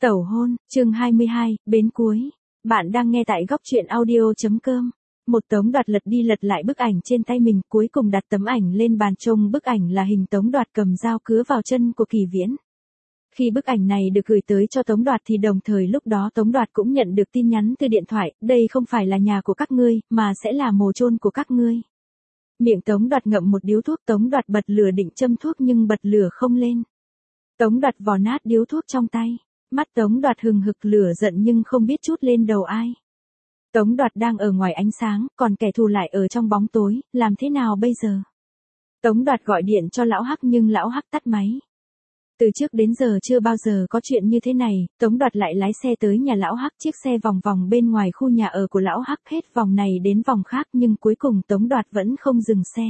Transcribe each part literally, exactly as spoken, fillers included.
Tẩu hôn, chương hai mươi hai, bến cuối. Bạn đang nghe tại góc truyện audio.com. Một Tống Đoạt lật đi lật lại bức ảnh trên tay mình, cuối cùng đặt tấm ảnh lên bàn trông bức ảnh là hình Tống Đoạt cầm dao cứa vào chân của Kỳ Viễn. Khi bức ảnh này được gửi tới cho Tống Đoạt thì đồng thời lúc đó Tống Đoạt cũng nhận được tin nhắn từ điện thoại, đây không phải là nhà của các ngươi, mà sẽ là mồ chôn của các ngươi. Miệng Tống Đoạt ngậm một điếu thuốc, Tống Đoạt bật lửa định châm thuốc nhưng bật lửa không lên. Tống Đoạt vò nát điếu thuốc trong tay. Mắt Tống Đoạt hừng hực lửa giận nhưng không biết trút lên đầu ai. Tống Đoạt đang ở ngoài ánh sáng, còn kẻ thù lại ở trong bóng tối, làm thế nào bây giờ? Tống Đoạt gọi điện cho lão Hắc nhưng lão Hắc tắt máy. Từ trước đến giờ chưa bao giờ có chuyện như thế này, Tống Đoạt lại lái xe tới nhà lão Hắc, chiếc xe vòng vòng bên ngoài khu nhà ở của lão Hắc, hết vòng này đến vòng khác nhưng cuối cùng Tống Đoạt vẫn không dừng xe.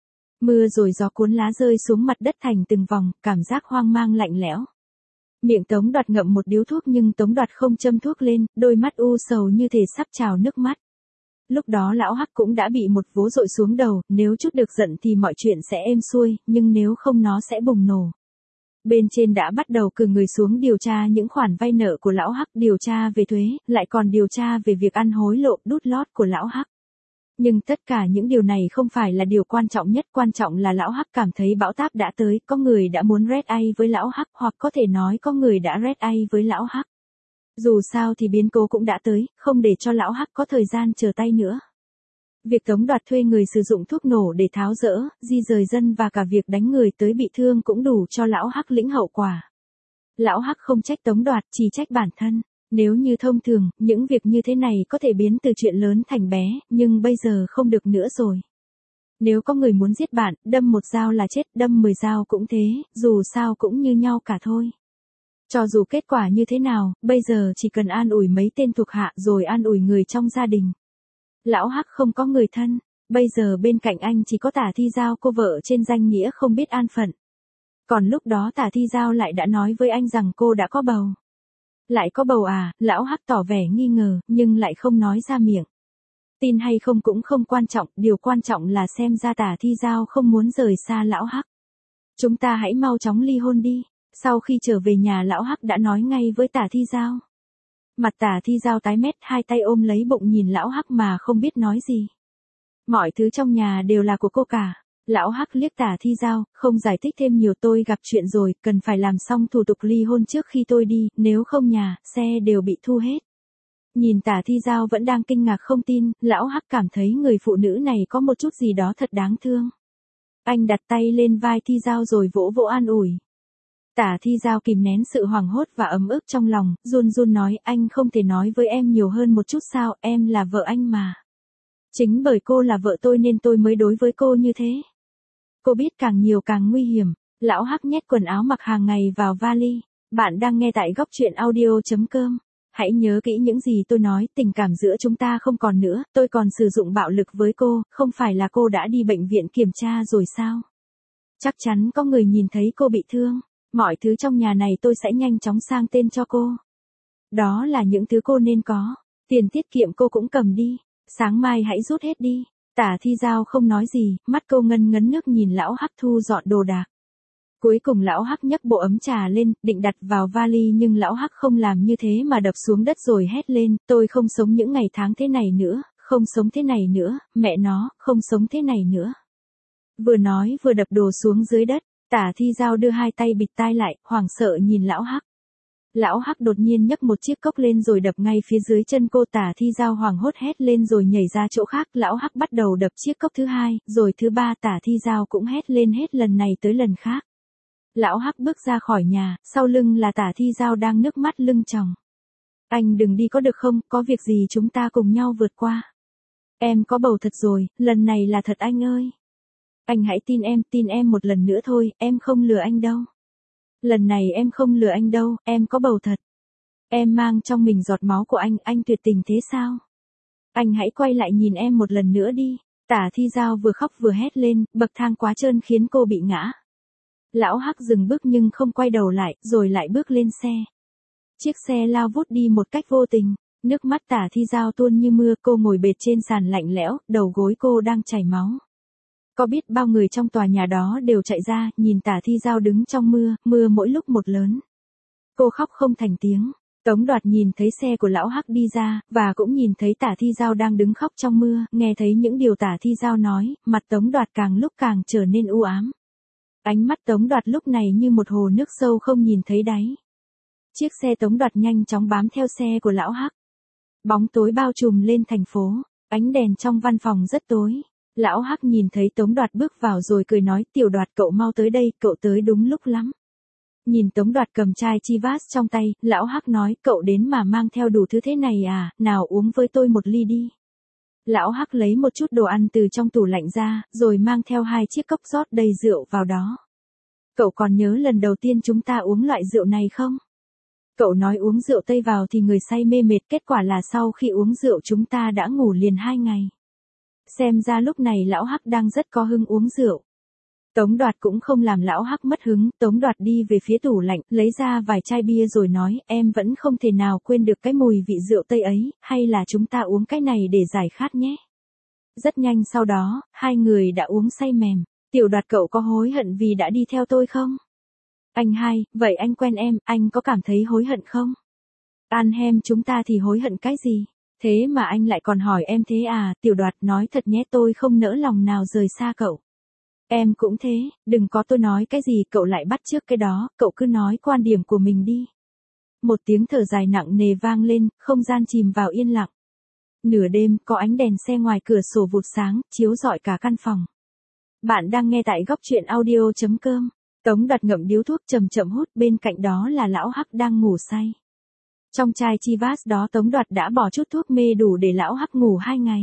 Mưa rồi gió cuốn lá rơi xuống mặt đất thành từng vòng, cảm giác hoang mang lạnh lẽo. Miệng Tống Đoạt ngậm một điếu thuốc nhưng Tống Đoạt không châm thuốc lên, đôi mắt u sầu như thể sắp trào nước mắt. Lúc đó lão Hắc cũng đã bị một vố dội xuống đầu, nếu chút được giận thì mọi chuyện sẽ êm xuôi, nhưng nếu không nó sẽ bùng nổ. Bên trên đã bắt đầu cử người xuống điều tra những khoản vay nợ của lão Hắc, điều tra về thuế, lại còn điều tra về việc ăn hối lộ đút lót của lão Hắc. Nhưng tất cả những điều này không phải là điều quan trọng nhất, quan trọng là lão Hắc cảm thấy bão táp đã tới, có người đã muốn red ai với lão Hắc, hoặc có thể nói có người đã red ai với lão Hắc. Dù sao thì biến cố cũng đã tới, không để cho lão Hắc có thời gian chờ tay nữa. Việc Tống Đoạt thuê người sử dụng thuốc nổ để tháo dỡ, di rời dân và cả việc đánh người tới bị thương cũng đủ cho lão Hắc lĩnh hậu quả. Lão Hắc không trách Tống Đoạt, chỉ trách bản thân. Nếu như thông thường, những việc như thế này có thể biến từ chuyện lớn thành bé, nhưng bây giờ không được nữa rồi. Nếu có người muốn giết bạn, đâm một dao là chết, đâm mười dao cũng thế, dù sao cũng như nhau cả thôi. Cho dù kết quả như thế nào, bây giờ chỉ cần an ủi mấy tên thuộc hạ rồi an ủi người trong gia đình. Lão Hắc không có người thân, bây giờ bên cạnh anh chỉ có Tả Thi Giao, cô vợ trên danh nghĩa không biết an phận. Còn lúc đó Tả Thi Giao lại đã nói với anh rằng cô đã có bầu. Lại có bầu à, lão Hắc tỏ vẻ nghi ngờ, nhưng lại không nói ra miệng. Tin hay không cũng không quan trọng, điều quan trọng là xem ra Tả Thi Giao không muốn rời xa lão Hắc. Chúng ta hãy mau chóng ly hôn đi. Sau khi trở về nhà lão Hắc đã nói ngay với Tả Thi Giao. Mặt Tả Thi Giao tái mét, hai tay ôm lấy bụng nhìn lão Hắc mà không biết nói gì. Mọi thứ trong nhà đều là của cô cả. Lão Hắc liếc Tả Thi Giao, không giải thích thêm nhiều, tôi gặp chuyện rồi, cần phải làm xong thủ tục ly hôn trước khi tôi đi, nếu không nhà, xe đều bị thu hết. Nhìn Tả Thi Giao vẫn đang kinh ngạc không tin, lão Hắc cảm thấy người phụ nữ này có một chút gì đó thật đáng thương. Anh đặt tay lên vai Thi Giao rồi vỗ vỗ an ủi. Tả Thi Giao kìm nén sự hoảng hốt và ấm ức trong lòng, run run nói, anh không thể nói với em nhiều hơn một chút sao, em là vợ anh mà. Chính bởi cô là vợ tôi nên tôi mới đối với cô như thế. Cô biết càng nhiều càng nguy hiểm. Lão Hắc nhét quần áo mặc hàng ngày vào vali. Bạn đang nghe tại góc truyện audio.com. Hãy nhớ kỹ những gì tôi nói, tình cảm giữa chúng ta không còn nữa, tôi còn sử dụng bạo lực với cô, không phải là cô đã đi bệnh viện kiểm tra rồi sao? Chắc chắn có người nhìn thấy cô bị thương. Mọi thứ trong nhà này tôi sẽ nhanh chóng sang tên cho cô. Đó là những thứ cô nên có. Tiền tiết kiệm cô cũng cầm đi. Sáng mai hãy rút hết đi. Tả Thi Giao không nói gì, mắt cô ngân ngấn nước nhìn lão Hắc thu dọn đồ đạc. Cuối cùng lão Hắc nhấc bộ ấm trà lên, định đặt vào vali nhưng lão Hắc không làm như thế mà đập xuống đất rồi hét lên, tôi không sống những ngày tháng thế này nữa, không sống thế này nữa, mẹ nó, không sống thế này nữa. Vừa nói vừa đập đồ xuống dưới đất, Tả Thi Giao đưa hai tay bịt tai lại, hoảng sợ nhìn lão Hắc. Lão Hắc đột nhiên nhấc một chiếc cốc lên rồi đập ngay phía dưới chân cô. Tả Thi Giao hoảng hốt hét lên rồi nhảy ra chỗ khác. Lão Hắc bắt đầu đập chiếc cốc thứ hai, rồi thứ ba. Tả Thi Giao cũng hét lên hết lần này tới lần khác. Lão Hắc bước ra khỏi nhà, sau lưng là Tả Thi Giao đang nước mắt lưng tròng. Anh đừng đi có được không, có việc gì chúng ta cùng nhau vượt qua. Em có bầu thật rồi, lần này là thật anh ơi. Anh hãy tin em, tin em một lần nữa thôi, em không lừa anh đâu. Lần này em không lừa anh đâu, em có bầu thật. Em mang trong mình giọt máu của anh, anh tuyệt tình thế sao? Anh hãy quay lại nhìn em một lần nữa đi. Tả Thi Giao vừa khóc vừa hét lên, bậc thang quá trơn khiến cô bị ngã. Lão Hắc dừng bước nhưng không quay đầu lại, rồi lại bước lên xe. Chiếc xe lao vút đi một cách vô tình, nước mắt Tả Thi Giao tuôn như mưa, cô ngồi bệt trên sàn lạnh lẽo, đầu gối cô đang chảy máu. Có biết bao người trong tòa nhà đó đều chạy ra, nhìn Tả Thi Giao đứng trong mưa, mưa mỗi lúc một lớn. Cô khóc không thành tiếng. Tống Đoạt nhìn thấy xe của lão Hắc đi ra, và cũng nhìn thấy Tả Thi Giao đang đứng khóc trong mưa, nghe thấy những điều Tả Thi Giao nói, mặt Tống Đoạt càng lúc càng trở nên u ám. Ánh mắt Tống Đoạt lúc này như một hồ nước sâu không nhìn thấy đáy. Chiếc xe Tống Đoạt nhanh chóng bám theo xe của lão Hắc. Bóng tối bao trùm lên thành phố, ánh đèn trong văn phòng rất tối. Lão Hắc nhìn thấy Tống Đoạt bước vào rồi cười nói, Tiểu Đoạt cậu mau tới đây, cậu tới đúng lúc lắm. Nhìn Tống Đoạt cầm chai Chivas trong tay, lão Hắc nói, cậu đến mà mang theo đủ thứ thế này à, nào uống với tôi một ly đi. Lão Hắc lấy một chút đồ ăn từ trong tủ lạnh ra, rồi mang theo hai chiếc cốc rót đầy rượu vào đó. Cậu còn nhớ lần đầu tiên chúng ta uống loại rượu này không? Cậu nói uống rượu Tây vào thì người say mê mệt, kết quả là sau khi uống rượu chúng ta đã ngủ liền hai ngày. Xem ra lúc này lão Hắc đang rất có hứng uống rượu. Tống Đoạt cũng không làm lão Hắc mất hứng, Tống Đoạt đi về phía tủ lạnh, lấy ra vài chai bia rồi nói, em vẫn không thể nào quên được cái mùi vị rượu Tây ấy, hay là chúng ta uống cái này để giải khát nhé. Rất nhanh sau đó, hai người đã uống say mềm. Tiểu Đoạt cậu có hối hận vì đã đi theo tôi không? Anh hai, vậy anh quen em, anh có cảm thấy hối hận không? Ăn hem chúng ta thì hối hận cái gì? Thế mà anh lại còn hỏi em thế à? Tiểu Đoạt nói thật nhé, tôi không nỡ lòng nào rời xa cậu. Em cũng thế, đừng có tôi nói cái gì cậu lại bắt chước cái đó, cậu cứ nói quan điểm của mình đi. Một tiếng thở dài nặng nề vang lên, không gian chìm vào yên lặng. Nửa đêm, có ánh đèn xe ngoài cửa sổ vụt sáng, chiếu rọi cả căn phòng. Bạn đang nghe tại góc truyện audio chấm com. Tống Đoạt ngậm điếu thuốc chậm chậm hút, bên cạnh đó là lão Hắc đang ngủ say. Trong chai Chivas đó Tống Đoạt đã bỏ chút thuốc mê đủ để lão Hắc ngủ hai ngày.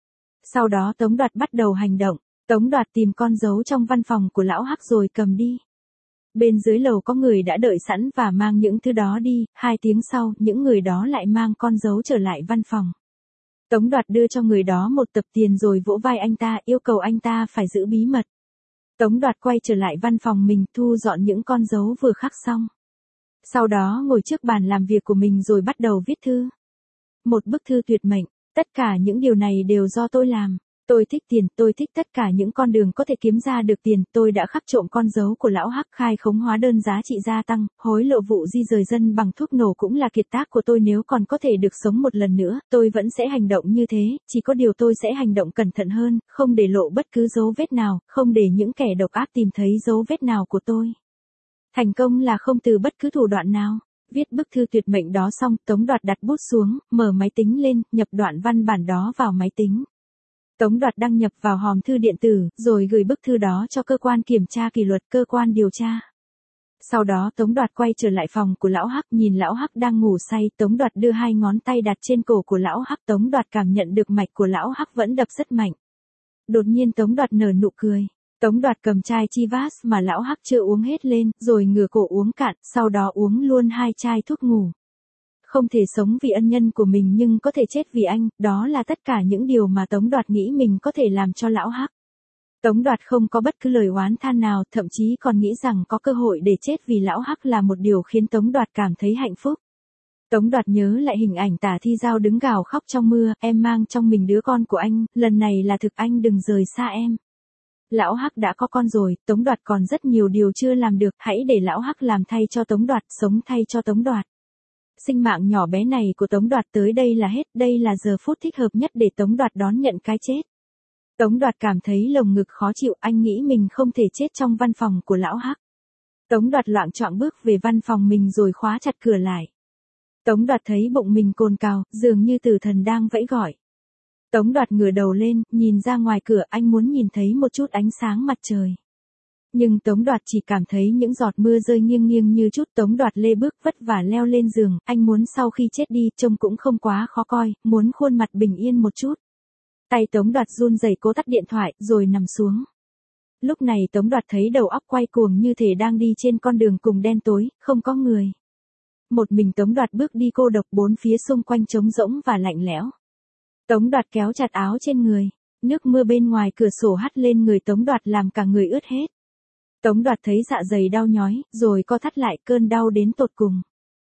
Sau đó Tống Đoạt bắt đầu hành động. Tống Đoạt tìm con dấu trong văn phòng của lão Hắc rồi cầm đi. Bên dưới lầu có người đã đợi sẵn và mang những thứ đó đi, hai tiếng sau, những người đó lại mang con dấu trở lại văn phòng. Tống Đoạt đưa cho người đó một tập tiền rồi vỗ vai anh ta, yêu cầu anh ta phải giữ bí mật. Tống Đoạt quay trở lại văn phòng mình, thu dọn những con dấu vừa khắc xong. Sau đó ngồi trước bàn làm việc của mình rồi bắt đầu viết thư. Một bức thư tuyệt mệnh, tất cả những điều này đều do tôi làm. Tôi thích tiền, tôi thích tất cả những con đường có thể kiếm ra được tiền, tôi đã khắc trộm con dấu của lão Hắc, khai khống hóa đơn giá trị gia tăng, hối lộ vụ di rời dân bằng thuốc nổ cũng là kiệt tác của tôi, nếu còn có thể được sống một lần nữa, tôi vẫn sẽ hành động như thế, chỉ có điều tôi sẽ hành động cẩn thận hơn, không để lộ bất cứ dấu vết nào, không để những kẻ độc ác tìm thấy dấu vết nào của tôi. Thành công là không từ bất cứ thủ đoạn nào. Viết bức thư tuyệt mệnh đó xong, Tống Đoạt đặt bút xuống, mở máy tính lên, nhập đoạn văn bản đó vào máy tính. Tống Đoạt đăng nhập vào hòm thư điện tử, rồi gửi bức thư đó cho cơ quan kiểm tra kỷ luật, cơ quan điều tra. Sau đó Tống Đoạt quay trở lại phòng của lão Hắc, nhìn lão Hắc đang ngủ say, Tống Đoạt đưa hai ngón tay đặt trên cổ của lão Hắc, Tống Đoạt cảm nhận được mạch của lão Hắc vẫn đập rất mạnh. Đột nhiên Tống Đoạt nở nụ cười. Tống Đoạt cầm chai Chivas mà lão Hắc chưa uống hết lên, rồi ngửa cổ uống cạn, sau đó uống luôn hai chai thuốc ngủ. Không thể sống vì ân nhân của mình nhưng có thể chết vì anh, đó là tất cả những điều mà Tống Đoạt nghĩ mình có thể làm cho lão Hắc. Tống Đoạt không có bất cứ lời oán than nào, thậm chí còn nghĩ rằng có cơ hội để chết vì lão Hắc là một điều khiến Tống Đoạt cảm thấy hạnh phúc. Tống Đoạt nhớ lại hình ảnh Tả Thi Giao đứng gào khóc trong mưa, em mang trong mình đứa con của anh, lần này là thực, anh đừng rời xa em. Lão Hắc đã có con rồi, Tống Đoạt còn rất nhiều điều chưa làm được, hãy để lão Hắc làm thay cho Tống Đoạt, sống thay cho Tống Đoạt. Sinh mạng nhỏ bé này của Tống Đoạt tới đây là hết, đây là giờ phút thích hợp nhất để Tống Đoạt đón nhận cái chết. Tống Đoạt cảm thấy lồng ngực khó chịu, anh nghĩ mình không thể chết trong văn phòng của lão Hắc. Tống Đoạt loạng choạng bước về văn phòng mình rồi khóa chặt cửa lại. Tống Đoạt thấy bụng mình cồn cào, dường như tử thần đang vẫy gọi. Tống Đoạt ngửa đầu lên, nhìn ra ngoài cửa, anh muốn nhìn thấy một chút ánh sáng mặt trời. Nhưng Tống Đoạt chỉ cảm thấy những giọt mưa rơi nghiêng nghiêng như chút. Tống Đoạt lê bước vất vả leo lên giường, anh muốn sau khi chết đi, trông cũng không quá khó coi, muốn khuôn mặt bình yên một chút. Tay Tống Đoạt run rẩy cố tắt điện thoại, rồi nằm xuống. Lúc này Tống Đoạt thấy đầu óc quay cuồng như thể đang đi trên con đường cùng đen tối, không có người. Một mình Tống Đoạt bước đi cô độc, bốn phía xung quanh trống rỗng và lạnh lẽo. Tống Đoạt kéo chặt áo trên người, nước mưa bên ngoài cửa sổ hắt lên người Tống Đoạt làm cả người ướt hết. Tống Đoạt thấy dạ dày đau nhói, rồi co thắt lại, cơn đau đến tột cùng.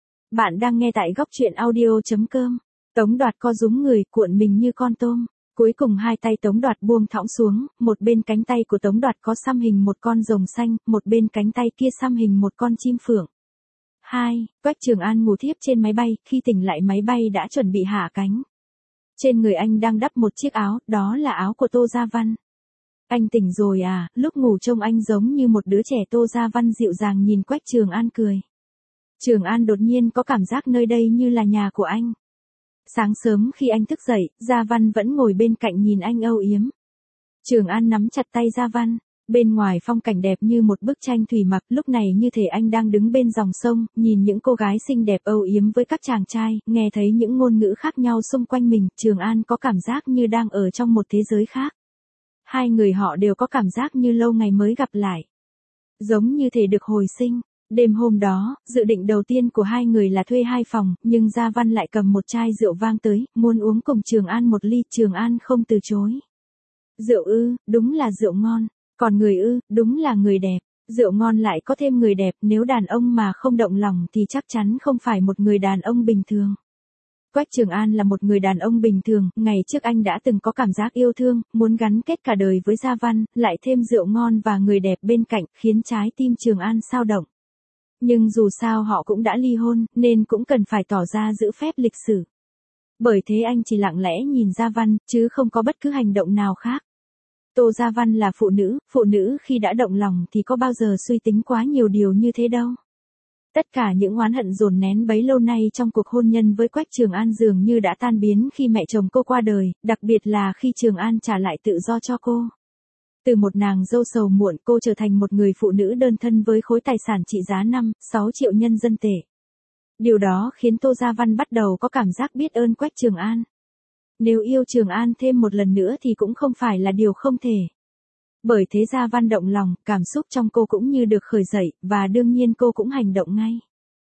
Bạn đang nghe tại góc truyện audio chấm com. Tống Đoạt co rúm người, cuộn mình như con tôm. Cuối cùng hai tay Tống Đoạt buông thõng xuống, một bên cánh tay của Tống Đoạt có xăm hình một con rồng xanh, một bên cánh tay kia xăm hình một con chim phượng. hai. Quách Trường An ngủ thiếp trên máy bay, khi tỉnh lại máy bay đã chuẩn bị hạ cánh. Trên người anh đang đắp một chiếc áo, đó là áo của Tô Gia Văn. Anh tỉnh rồi à, lúc ngủ trông anh giống như một đứa trẻ. Tô Gia Văn dịu dàng nhìn Quách Trường An cười. Trường An đột nhiên có cảm giác nơi đây như là nhà của anh. Sáng sớm khi anh thức dậy, Gia Văn vẫn ngồi bên cạnh nhìn anh âu yếm. Trường An nắm chặt tay Gia Văn. Bên ngoài phong cảnh đẹp như một bức tranh thủy mặc, lúc này như thể anh đang đứng bên dòng sông, nhìn những cô gái xinh đẹp âu yếm với các chàng trai, nghe thấy những ngôn ngữ khác nhau xung quanh mình, Trường An có cảm giác như đang ở trong một thế giới khác. Hai người họ đều có cảm giác như lâu ngày mới gặp lại. Giống như thể được hồi sinh. Đêm hôm đó, dự định đầu tiên của hai người là thuê hai phòng, nhưng Gia Văn lại cầm một chai rượu vang tới, muốn uống cùng Trường An một ly, Trường An không từ chối. Rượu ư, đúng là rượu ngon. Còn người ư, đúng là người đẹp. Rượu ngon lại có thêm người đẹp, nếu đàn ông mà không động lòng thì chắc chắn không phải một người đàn ông bình thường. Quách Trường An là một người đàn ông bình thường, ngày trước anh đã từng có cảm giác yêu thương, muốn gắn kết cả đời với Gia Văn, lại thêm rượu ngon và người đẹp bên cạnh, khiến trái tim Trường An xao động. Nhưng dù sao họ cũng đã ly hôn, nên cũng cần phải tỏ ra giữ phép lịch sử. Bởi thế anh chỉ lặng lẽ nhìn Gia Văn, chứ không có bất cứ hành động nào khác. Tô Gia Văn là phụ nữ, phụ nữ khi đã động lòng thì có bao giờ suy tính quá nhiều điều như thế đâu. Tất cả những oán hận dồn nén bấy lâu nay trong cuộc hôn nhân với Quách Trường An dường như đã tan biến khi mẹ chồng cô qua đời, đặc biệt là khi Trường An trả lại tự do cho cô. Từ một nàng dâu sầu muộn, cô trở thành một người phụ nữ đơn thân với khối tài sản trị giá năm, sáu triệu nhân dân tệ. Điều đó khiến Tô Gia Văn bắt đầu có cảm giác biết ơn Quách Trường An. Nếu yêu Trường An thêm một lần nữa thì cũng không phải là điều không thể. Bởi thế Gia Văn động lòng, cảm xúc trong cô cũng như được khởi dậy, và đương nhiên cô cũng hành động ngay.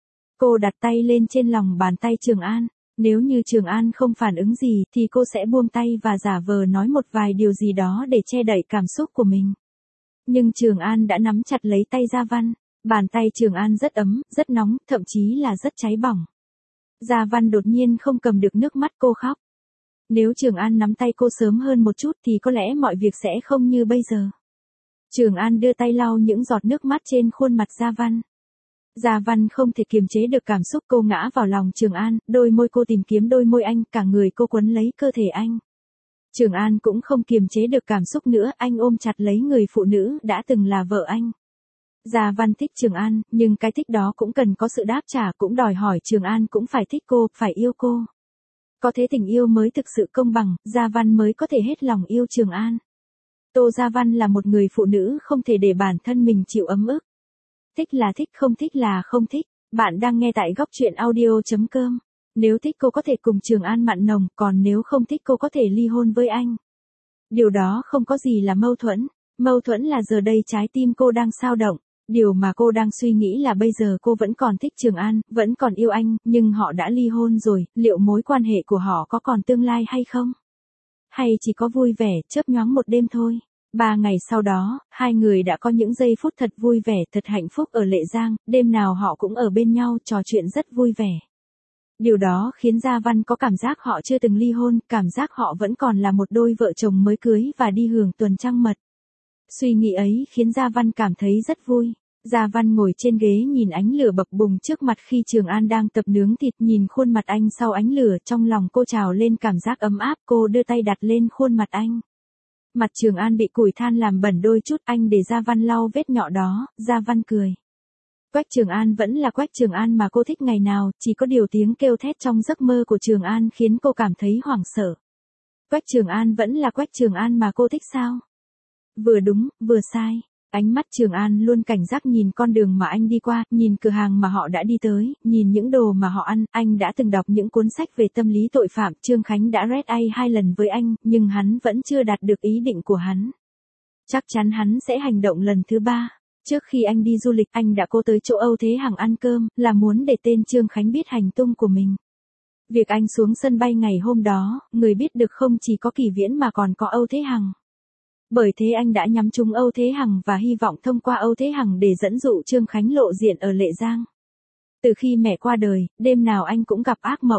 Cô đặt tay lên trên lòng bàn tay Trường An. Nếu như Trường An không phản ứng gì thì cô sẽ buông tay và giả vờ nói một vài điều gì đó để che đậy cảm xúc của mình. Nhưng Trường An đã nắm chặt lấy tay Gia Văn. Bàn tay Trường An rất ấm, rất nóng, thậm chí là rất cháy bỏng. Gia Văn đột nhiên không cầm được nước mắt, cô khóc. Nếu Trường An nắm tay cô sớm hơn một chút thì có lẽ mọi việc sẽ không như bây giờ. Trường An đưa tay lau những giọt nước mắt trên khuôn mặt Gia Văn. Gia Văn không thể kiềm chế được cảm xúc, cô ngã vào lòng Trường An, đôi môi cô tìm kiếm đôi môi anh, cả người cô quấn lấy cơ thể anh. Trường An cũng không kiềm chế được cảm xúc nữa, anh ôm chặt lấy người phụ nữ đã từng là vợ anh. Gia Văn thích Trường An, nhưng cái thích đó cũng cần có sự đáp trả, cũng đòi hỏi Trường An cũng phải thích cô, phải yêu cô. Có thế tình yêu mới thực sự công bằng, Gia Văn mới có thể hết lòng yêu Trường An. Tô Gia Văn là một người phụ nữ không thể để bản thân mình chịu ấm ức. Thích là thích, không thích là không thích. Bạn đang nghe tại góc truyện audio chấm com. Nếu thích cô có thể cùng Trường An mặn nồng, còn nếu không thích cô có thể ly hôn với anh. Điều đó không có gì là mâu thuẫn. Mâu thuẫn là giờ đây trái tim cô đang xao động. Điều mà cô đang suy nghĩ là bây giờ cô vẫn còn thích Trường An, vẫn còn yêu anh, nhưng họ đã ly hôn rồi, liệu mối quan hệ của họ có còn tương lai hay không? Hay chỉ có vui vẻ, chớp nhoáng một đêm thôi? Ba ngày sau đó, hai người đã có những giây phút thật vui vẻ, thật hạnh phúc ở Lệ Giang, đêm nào họ cũng ở bên nhau trò chuyện rất vui vẻ. Điều đó khiến Gia Văn có cảm giác họ chưa từng ly hôn, cảm giác họ vẫn còn là một đôi vợ chồng mới cưới và đi hưởng tuần trăng mật. Suy nghĩ ấy khiến Gia Văn cảm thấy rất vui. Gia Văn ngồi trên ghế nhìn ánh lửa bập bùng trước mặt khi Trường An đang tập nướng thịt, nhìn khuôn mặt anh sau ánh lửa, trong lòng cô trào lên cảm giác ấm áp, cô đưa tay đặt lên khuôn mặt anh. Mặt Trường An bị củi than làm bẩn đôi chút, anh để Gia Văn lau vết nhọ đó, Gia Văn cười. Quách Trường An vẫn là Quách Trường An mà cô thích ngày nào, chỉ có điều tiếng kêu thét trong giấc mơ của Trường An khiến cô cảm thấy hoảng sợ. Quách Trường An vẫn là Quách Trường An mà cô thích sao? Vừa đúng, vừa sai. Ánh mắt Trường An luôn cảnh giác nhìn con đường mà anh đi qua, nhìn cửa hàng mà họ đã đi tới, nhìn những đồ mà họ ăn. Anh đã từng đọc những cuốn sách về tâm lý tội phạm, Trương Khánh đã read A hai lần với anh, nhưng hắn vẫn chưa đạt được ý định của hắn. Chắc chắn hắn sẽ hành động lần thứ ba. Trước khi anh đi du lịch, anh đã cố tới chỗ Âu Thế Hằng ăn cơm, là muốn để tên Trương Khánh biết hành tung của mình. Việc anh xuống sân bay ngày hôm đó, người biết được không chỉ có Kỳ Viễn mà còn có Âu Thế Hằng. Bởi thế anh đã nhắm trúng Âu Thế Hằng và hy vọng thông qua Âu Thế Hằng để dẫn dụ Trương Khánh lộ diện ở Lệ Giang. Từ khi mẹ qua đời, đêm nào anh cũng gặp ác mộng.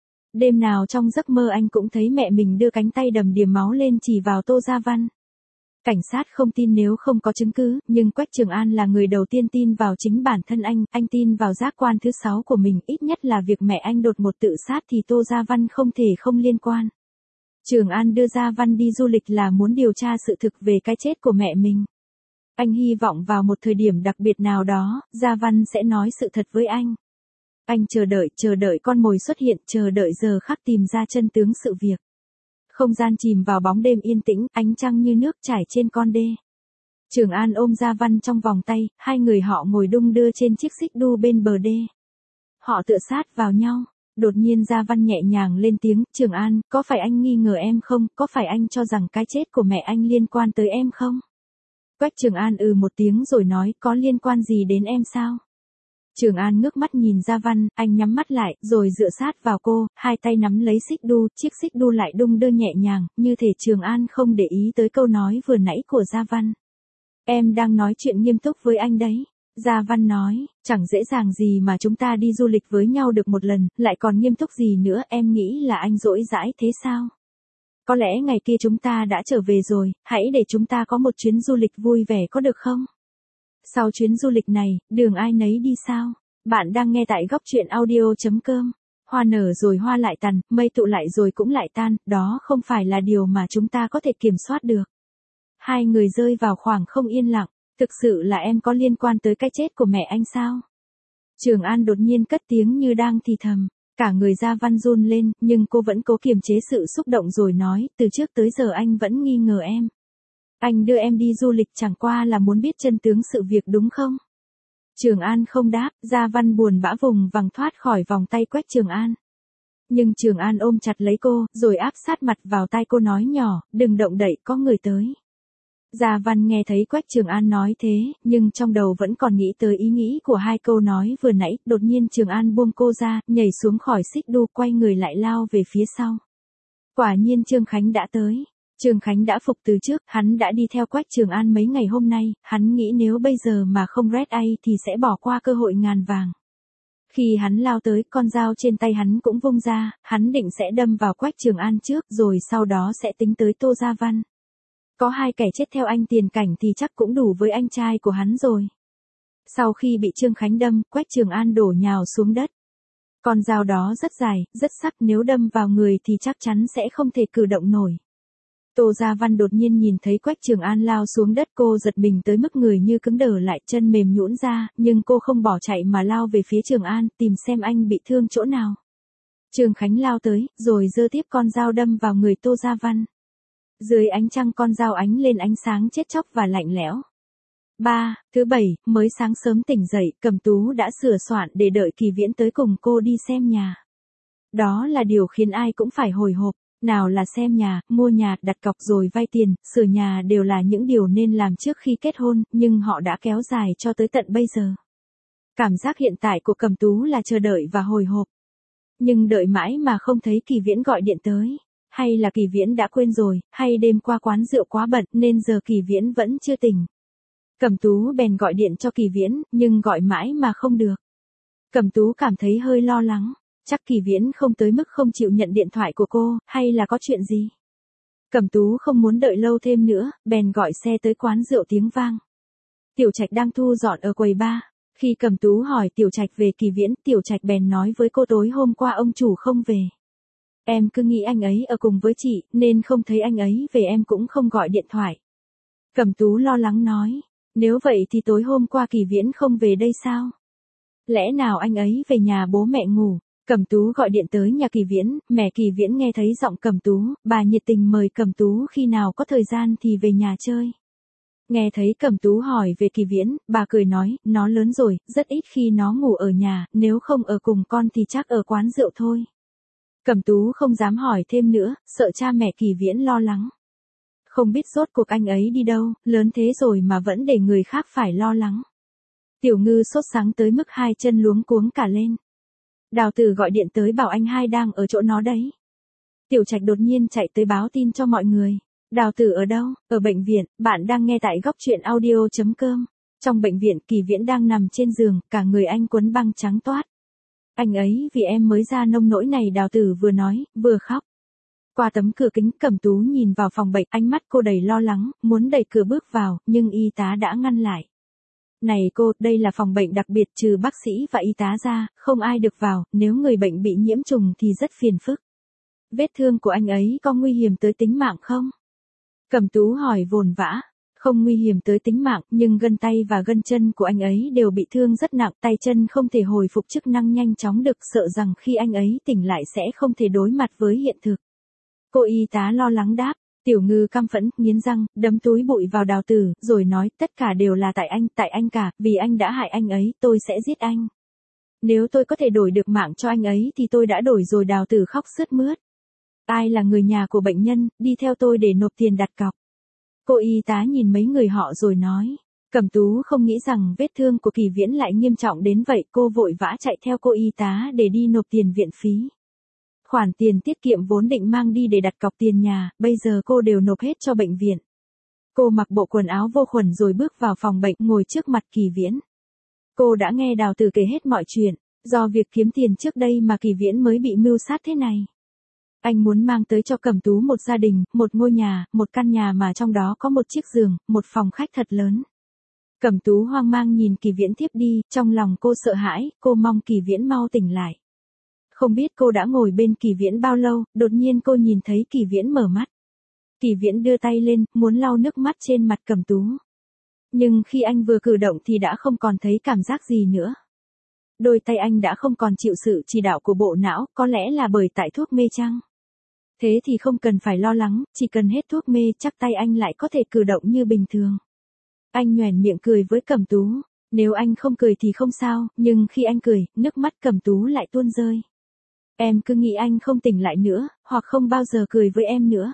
Đêm nào trong giấc mơ anh cũng thấy mẹ mình đưa cánh tay đầm đìa máu lên chỉ vào Tô Gia Văn. Cảnh sát không tin nếu không có chứng cứ, nhưng Quách Trường An là người đầu tiên tin vào chính bản thân anh, anh tin vào giác quan thứ sáu của mình, ít nhất là việc mẹ anh đột ngột tự sát thì Tô Gia Văn không thể không liên quan. Trường An đưa Gia Văn đi du lịch là muốn điều tra sự thực về cái chết của mẹ mình. Anh hy vọng vào một thời điểm đặc biệt nào đó, Gia Văn sẽ nói sự thật với anh. Anh chờ đợi, chờ đợi con mồi xuất hiện, chờ đợi giờ khắc tìm ra chân tướng sự việc. Không gian chìm vào bóng đêm yên tĩnh, ánh trăng như nước chảy trên con đê. Trường An ôm Gia Văn trong vòng tay, hai người họ ngồi đung đưa trên chiếc xích đu bên bờ đê. Họ tựa sát vào nhau. Đột nhiên Gia Văn nhẹ nhàng lên tiếng, Trường An, có phải anh nghi ngờ em không, có phải anh cho rằng cái chết của mẹ anh liên quan tới em không? Quách Trường An ừ một tiếng rồi nói, có liên quan gì đến em sao? Trường An ngước mắt nhìn Gia Văn, anh nhắm mắt lại, rồi dựa sát vào cô, hai tay nắm lấy xích đu, chiếc xích đu lại đung đưa nhẹ nhàng, như thể Trường An không để ý tới câu nói vừa nãy của Gia Văn. Em đang nói chuyện nghiêm túc với anh đấy. Gia Văn nói, chẳng dễ dàng gì mà chúng ta đi du lịch với nhau được một lần, lại còn nghiêm túc gì nữa, em nghĩ là anh dỗi dãi thế sao? Có lẽ ngày kia chúng ta đã trở về rồi, hãy để chúng ta có một chuyến du lịch vui vẻ có được không? Sau chuyến du lịch này, đường ai nấy đi sao? Bạn đang nghe tại góc truyện audio chấm com. Hoa nở rồi hoa lại tàn, mây tụ lại rồi cũng lại tan, đó không phải là điều mà chúng ta có thể kiểm soát được. Hai người rơi vào khoảng không yên lặng. Thực sự là em có liên quan tới cái chết của mẹ anh sao? Trường An đột nhiên cất tiếng như đang thì thầm. Cả người Gia Văn run lên, nhưng cô vẫn cố kiềm chế sự xúc động rồi nói, từ trước tới giờ anh vẫn nghi ngờ em. Anh đưa em đi du lịch chẳng qua là muốn biết chân tướng sự việc đúng không? Trường An không đáp, Gia Văn buồn bã vùng vằng thoát khỏi vòng tay Quách Trường An. Nhưng Trường An ôm chặt lấy cô, rồi áp sát mặt vào tai cô nói nhỏ, đừng động đậy, có người tới. Gia Văn nghe thấy Quách Trường An nói thế, nhưng trong đầu vẫn còn nghĩ tới ý nghĩ của hai câu nói vừa nãy, đột nhiên Trường An buông cô ra, nhảy xuống khỏi xích đu, quay người lại lao về phía sau. Quả nhiên Trương Khánh đã tới. Trương Khánh đã phục từ trước, hắn đã đi theo Quách Trường An mấy ngày hôm nay, hắn nghĩ nếu bây giờ mà không red ai thì sẽ bỏ qua cơ hội ngàn vàng. Khi hắn lao tới, con dao trên tay hắn cũng vung ra, hắn định sẽ đâm vào Quách Trường An trước rồi sau đó sẽ tính tới Tô Gia Văn. Có hai kẻ chết theo anh tiền cảnh thì chắc cũng đủ với anh trai của hắn rồi. Sau khi bị Trương Khánh đâm, Quách Trường An đổ nhào xuống đất. Con dao đó rất dài, rất sắc, nếu đâm vào người thì chắc chắn sẽ không thể cử động nổi. Tô Gia Văn đột nhiên nhìn thấy Quách Trường An lao xuống đất, cô giật mình tới mức người như cứng đờ lại, chân mềm nhũn ra, nhưng cô không bỏ chạy mà lao về phía Trường An, tìm xem anh bị thương chỗ nào. Trương Khánh lao tới, rồi giơ tiếp con dao đâm vào người Tô Gia Văn. Dưới ánh trăng con dao ánh lên ánh sáng chết chóc và lạnh lẽo. ba. Thứ bảy, mới sáng sớm tỉnh dậy, Cẩm Tú đã sửa soạn để đợi Kỳ Viễn tới cùng cô đi xem nhà. Đó là điều khiến ai cũng phải hồi hộp. Nào là xem nhà, mua nhà, đặt cọc rồi vay tiền, sửa nhà đều là những điều nên làm trước khi kết hôn, nhưng họ đã kéo dài cho tới tận bây giờ. Cảm giác hiện tại của Cẩm Tú là chờ đợi và hồi hộp. Nhưng đợi mãi mà không thấy Kỳ Viễn gọi điện tới. Hay là Kỳ Viễn đã quên rồi, hay đêm qua quán rượu quá bận nên giờ Kỳ Viễn vẫn chưa tỉnh. Cẩm Tú bèn gọi điện cho Kỳ Viễn, nhưng gọi mãi mà không được. Cẩm Tú cảm thấy hơi lo lắng. Chắc Kỳ Viễn không tới mức không chịu nhận điện thoại của cô, hay là có chuyện gì? Cẩm Tú không muốn đợi lâu thêm nữa, bèn gọi xe tới quán rượu Tiếng Vang. Tiểu Trạch đang thu dọn ở quầy bar. Khi Cẩm Tú hỏi Tiểu Trạch về Kỳ Viễn, Tiểu Trạch bèn nói với cô tối hôm qua ông chủ không về. Em cứ nghĩ anh ấy ở cùng với chị, nên không thấy anh ấy về em cũng không gọi điện thoại. Cẩm Tú lo lắng nói, nếu vậy thì tối hôm qua Kỳ Viễn không về đây sao? Lẽ nào anh ấy về nhà bố mẹ ngủ? Cẩm Tú gọi điện tới nhà Kỳ Viễn, mẹ Kỳ Viễn nghe thấy giọng Cẩm Tú, bà nhiệt tình mời Cẩm Tú khi nào có thời gian thì về nhà chơi. Nghe thấy Cẩm Tú hỏi về Kỳ Viễn, bà cười nói, nó lớn rồi, rất ít khi nó ngủ ở nhà, nếu không ở cùng con thì chắc ở quán rượu thôi. Cẩm Tú không dám hỏi thêm nữa, sợ cha mẹ Kỳ Viễn lo lắng. Không biết rốt cuộc anh ấy đi đâu, lớn thế rồi mà vẫn để người khác phải lo lắng. Tiểu Ngư sốt sắng tới mức hai chân luống cuống cả lên. Đào Tử gọi điện tới bảo anh hai đang ở chỗ nó đấy. Tiểu Trạch đột nhiên chạy tới báo tin cho mọi người. Đào Tử ở đâu? Ở bệnh viện, bạn đang nghe tại góc truyện audio chấm com. Trong bệnh viện, Kỳ Viễn đang nằm trên giường, cả người anh quấn băng trắng toát. Anh ấy vì em mới ra nông nỗi này, Đào Tử vừa nói, vừa khóc. Qua tấm cửa kính, Cẩm Tú nhìn vào phòng bệnh, ánh mắt cô đầy lo lắng, muốn đẩy cửa bước vào, nhưng y tá đã ngăn lại. Này cô, đây là phòng bệnh đặc biệt, trừ bác sĩ và y tá ra, không ai được vào, nếu người bệnh bị nhiễm trùng thì rất phiền phức. Vết thương của anh ấy có nguy hiểm tới tính mạng không? Cẩm Tú hỏi vồn vã. Không nguy hiểm tới tính mạng, nhưng gân tay và gân chân của anh ấy đều bị thương rất nặng, tay chân không thể hồi phục chức năng nhanh chóng được, sợ rằng khi anh ấy tỉnh lại sẽ không thể đối mặt với hiện thực. Cô y tá lo lắng đáp. Tiểu Ngư căm phẫn, nghiến răng, đấm túi bụi vào Đào Tử, rồi nói, tất cả đều là tại anh, tại anh cả, vì anh đã hại anh ấy, tôi sẽ giết anh. Nếu tôi có thể đổi được mạng cho anh ấy thì tôi đã đổi rồi. Đào Tử khóc sướt mướt. Ai là người nhà của bệnh nhân, đi theo tôi để nộp tiền đặt cọc. Cô y tá nhìn mấy người họ rồi nói. Cẩm Tú không nghĩ rằng vết thương của Kỳ Viễn lại nghiêm trọng đến vậy, cô vội vã chạy theo cô y tá để đi nộp tiền viện phí. Khoản tiền tiết kiệm vốn định mang đi để đặt cọc tiền nhà, bây giờ cô đều nộp hết cho bệnh viện. Cô mặc bộ quần áo vô khuẩn rồi bước vào phòng bệnh, ngồi trước mặt Kỳ Viễn. Cô đã nghe Đào Tử kể hết mọi chuyện, do việc kiếm tiền trước đây mà Kỳ Viễn mới bị mưu sát thế này. Anh muốn mang tới cho Cẩm Tú một gia đình, một ngôi nhà, một căn nhà mà trong đó có một chiếc giường, một phòng khách thật lớn. Cẩm Tú hoang mang nhìn Kỳ Viễn thiếp đi, trong lòng cô sợ hãi, cô mong Kỳ Viễn mau tỉnh lại. Không biết cô đã ngồi bên Kỳ Viễn bao lâu, đột nhiên cô nhìn thấy Kỳ Viễn mở mắt. Kỳ Viễn đưa tay lên, muốn lau nước mắt trên mặt Cẩm Tú. Nhưng khi anh vừa cử động thì đã không còn thấy cảm giác gì nữa. Đôi tay anh đã không còn chịu sự chỉ đạo của bộ não, có lẽ là bởi tại thuốc mê chăng? Thế thì không cần phải lo lắng, chỉ cần hết thuốc mê chắc tay anh lại có thể cử động như bình thường. Anh nhoẻn miệng cười với Cẩm Tú. Nếu anh không cười thì không sao, nhưng khi anh cười, nước mắt Cẩm Tú lại tuôn rơi. Em cứ nghĩ anh không tỉnh lại nữa, hoặc không bao giờ cười với em nữa.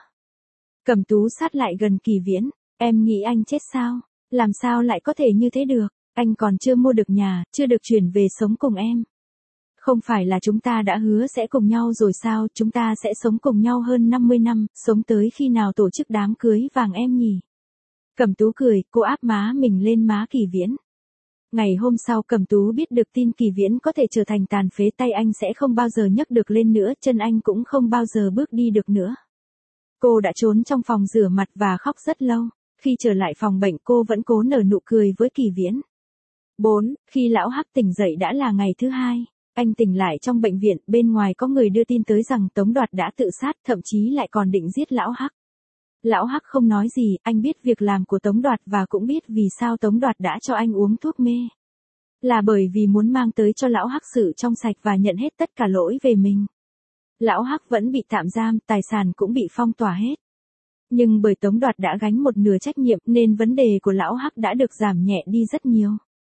Cẩm Tú sát lại gần Kỳ Viễn. Em nghĩ anh chết sao? Làm sao lại có thể như thế được? Anh còn chưa mua được nhà, chưa được chuyển về sống cùng em. Không phải là chúng ta đã hứa sẽ cùng nhau rồi sao? Chúng ta sẽ sống cùng nhau hơn năm mươi năm, sống tới khi nào tổ chức đám cưới vàng em nhỉ? Cẩm Tú cười, cô áp má mình lên má Kỳ Viễn. Ngày hôm sau Cẩm Tú biết được tin Kỳ Viễn có thể trở thành tàn phế, tay anh sẽ không bao giờ nhấc được lên nữa, chân anh cũng không bao giờ bước đi được nữa. Cô đã trốn trong phòng rửa mặt và khóc rất lâu. Khi trở lại phòng bệnh cô vẫn cố nở nụ cười với Kỳ Viễn. bốn. Khi lão Hắc tỉnh dậy đã là ngày thứ hai. Anh tỉnh lại trong bệnh viện, bên ngoài có người đưa tin tới rằng Tống Đoạt đã tự sát, thậm chí lại còn định giết lão Hắc. Lão Hắc không nói gì, anh biết việc làm của Tống Đoạt và cũng biết vì sao Tống Đoạt đã cho anh uống thuốc mê. Là bởi vì muốn mang tới cho lão Hắc sự trong sạch và nhận hết tất cả lỗi về mình. Lão Hắc vẫn bị tạm giam, tài sản cũng bị phong tỏa hết. Nhưng bởi Tống Đoạt đã gánh một nửa trách nhiệm nên vấn đề của lão Hắc đã được giảm nhẹ đi rất nhiều.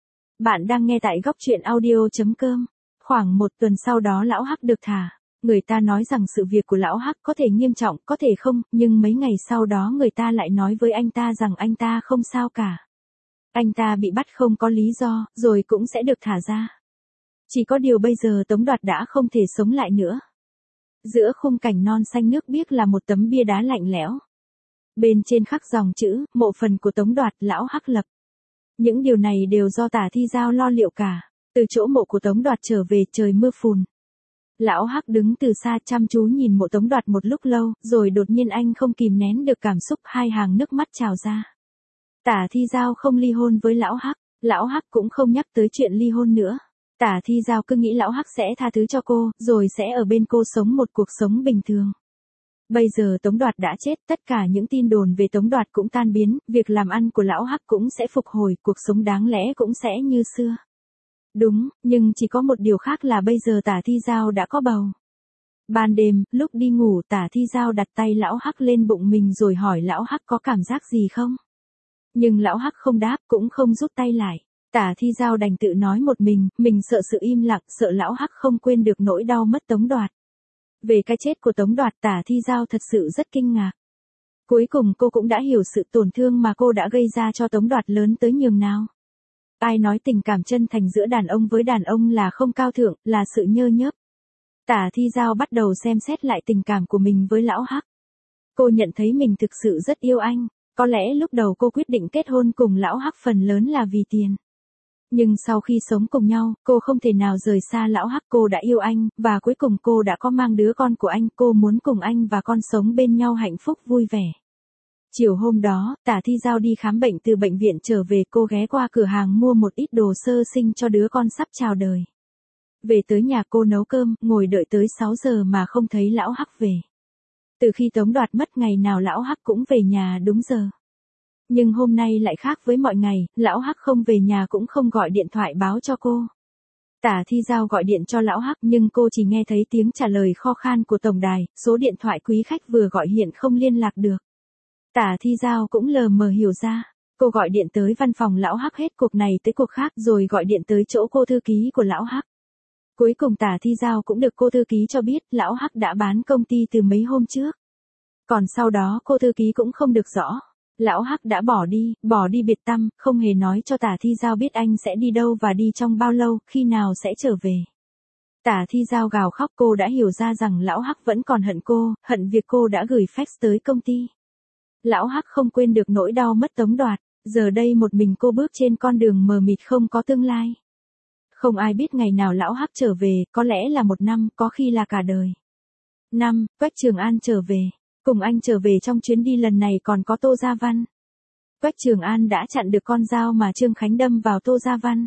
Bạn đang nghe tại góc truyện audio chấm com. Khoảng một tuần sau đó lão Hắc được thả. Người ta nói rằng sự việc của lão Hắc có thể nghiêm trọng, có thể không, nhưng mấy ngày sau đó người ta lại nói với anh ta rằng anh ta không sao cả. Anh ta bị bắt không có lý do, rồi cũng sẽ được thả ra. Chỉ có điều bây giờ Tống Đoạt đã không thể sống lại nữa. Giữa khung cảnh non xanh nước biếc là một tấm bia đá lạnh lẽo. Bên trên khắc dòng chữ, mộ phần của Tống Đoạt, lão Hắc lập. Những điều này đều do Tả Thi Giao lo liệu cả. Từ chỗ mộ của Tống Đoạt trở về, trời mưa phùn. Lão Hắc đứng từ xa chăm chú nhìn mộ Tống Đoạt một lúc lâu, rồi đột nhiên anh không kìm nén được cảm xúc, hai hàng nước mắt trào ra. Tả Thi Giao không ly hôn với lão Hắc, lão Hắc cũng không nhắc tới chuyện ly hôn nữa. Tả Thi Giao cứ nghĩ lão Hắc sẽ tha thứ cho cô, rồi sẽ ở bên cô sống một cuộc sống bình thường. Bây giờ Tống Đoạt đã chết, tất cả những tin đồn về Tống Đoạt cũng tan biến, việc làm ăn của lão Hắc cũng sẽ phục hồi, cuộc sống đáng lẽ cũng sẽ như xưa. Đúng, nhưng chỉ có một điều khác là bây giờ Tả Thi Giao đã có bầu. Ban đêm, lúc đi ngủ Tả Thi Giao đặt tay lão Hắc lên bụng mình rồi hỏi lão Hắc có cảm giác gì không? Nhưng lão Hắc không đáp, cũng không rút tay lại. Tả Thi Giao đành tự nói một mình, mình sợ sự im lặng, sợ lão Hắc không quên được nỗi đau mất Tống Đoạt. Về cái chết của Tống Đoạt Tả Thi Giao thật sự rất kinh ngạc. Cuối cùng cô cũng đã hiểu sự tổn thương mà cô đã gây ra cho Tống Đoạt lớn tới nhường nào. Ai nói tình cảm chân thành giữa đàn ông với đàn ông là không cao thượng, là sự nhơ nhớp. Tả Thi Giao bắt đầu xem xét lại tình cảm của mình với lão Hắc. Cô nhận thấy mình thực sự rất yêu anh, có lẽ lúc đầu cô quyết định kết hôn cùng lão Hắc phần lớn là vì tiền. Nhưng sau khi sống cùng nhau, cô không thể nào rời xa lão Hắc, cô đã yêu anh, và cuối cùng cô đã có mang đứa con của anh, cô muốn cùng anh và con sống bên nhau hạnh phúc vui vẻ. Chiều hôm đó, Tả Thi Giao đi khám bệnh từ bệnh viện trở về, cô ghé qua cửa hàng mua một ít đồ sơ sinh cho đứa con sắp chào đời. Về tới nhà cô nấu cơm, ngồi đợi tới sáu giờ mà không thấy lão Hắc về. Từ khi Tống Đoạt mất ngày nào lão Hắc cũng về nhà đúng giờ. Nhưng hôm nay lại khác với mọi ngày, lão Hắc không về nhà cũng không gọi điện thoại báo cho cô. Tả Thi Giao gọi điện cho lão Hắc nhưng cô chỉ nghe thấy tiếng trả lời kho khan của tổng đài, số điện thoại quý khách vừa gọi hiện không liên lạc được. Tả Thi Giao cũng lờ mờ hiểu ra, cô gọi điện tới văn phòng lão Hắc hết cuộc này tới cuộc khác rồi gọi điện tới chỗ cô thư ký của lão Hắc. Cuối cùng Tả Thi Giao cũng được cô thư ký cho biết lão Hắc đã bán công ty từ mấy hôm trước. Còn sau đó cô thư ký cũng không được rõ. Lão Hắc đã bỏ đi, bỏ đi biệt tăm, không hề nói cho Tả Thi Giao biết anh sẽ đi đâu và đi trong bao lâu, khi nào sẽ trở về. Tả Thi Giao gào khóc, cô đã hiểu ra rằng lão Hắc vẫn còn hận cô, hận việc cô đã gửi fax tới công ty. Lão Hắc không quên được nỗi đau mất Tống Đoạt, giờ đây một mình cô bước trên con đường mờ mịt không có tương lai. Không ai biết ngày nào lão Hắc trở về, có lẽ là một năm, có khi là cả đời. Năm, Quách Trường An trở về. Cùng anh trở về trong chuyến đi lần này còn có Tô Gia Văn. Quách Trường An đã chặn được con dao mà Trương Khánh đâm vào Tô Gia Văn.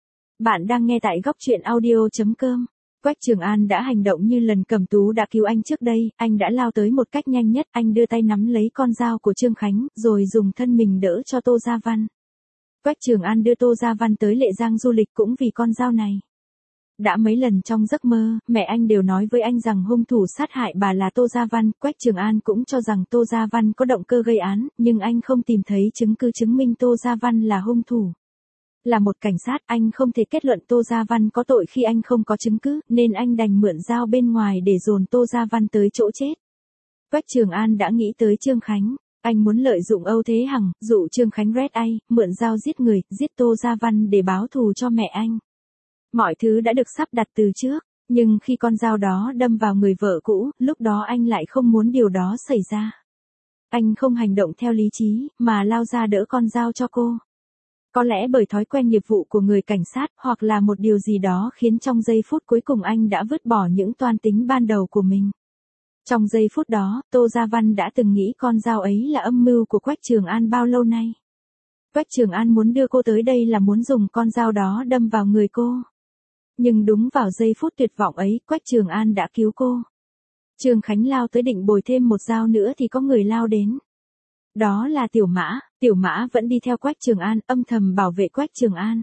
Bạn đang nghe tại góc truyện audio chấm com. Quách Trường An đã hành động như lần Cẩm Tú đã cứu anh trước đây, anh đã lao tới một cách nhanh nhất, anh đưa tay nắm lấy con dao của Trương Khánh, rồi dùng thân mình đỡ cho Tô Gia Văn. Quách Trường An đưa Tô Gia Văn tới Lệ Giang du lịch cũng vì con dao này. Đã mấy lần trong giấc mơ, mẹ anh đều nói với anh rằng hung thủ sát hại bà là Tô Gia Văn, Quách Trường An cũng cho rằng Tô Gia Văn có động cơ gây án, nhưng anh không tìm thấy chứng cứ chứng minh Tô Gia Văn là hung thủ. Là một cảnh sát, anh không thể kết luận Tô Gia Văn có tội khi anh không có chứng cứ, nên anh đành mượn dao bên ngoài để dồn Tô Gia Văn tới chỗ chết. Quách Trường An đã nghĩ tới Trương Khánh. Anh muốn lợi dụng Âu Thế Hằng, dụ Trương Khánh Red Ai, mượn dao giết người, giết Tô Gia Văn để báo thù cho mẹ anh. Mọi thứ đã được sắp đặt từ trước, nhưng khi con dao đó đâm vào người vợ cũ, lúc đó anh lại không muốn điều đó xảy ra. Anh không hành động theo lý trí, mà lao ra đỡ con dao cho cô. Có lẽ bởi thói quen nghiệp vụ của người cảnh sát, hoặc là một điều gì đó khiến trong giây phút cuối cùng anh đã vứt bỏ những toan tính ban đầu của mình. Trong giây phút đó, Tô Gia Văn đã từng nghĩ con dao ấy là âm mưu của Quách Trường An bao lâu nay. Quách Trường An muốn đưa cô tới đây là muốn dùng con dao đó đâm vào người cô. Nhưng đúng vào giây phút tuyệt vọng ấy, Quách Trường An đã cứu cô. Trương Khánh lao tới định bồi thêm một dao nữa thì có người lao đến. Đó là Tiểu Mã, Tiểu Mã vẫn đi theo Quách Trường An, âm thầm bảo vệ Quách Trường An.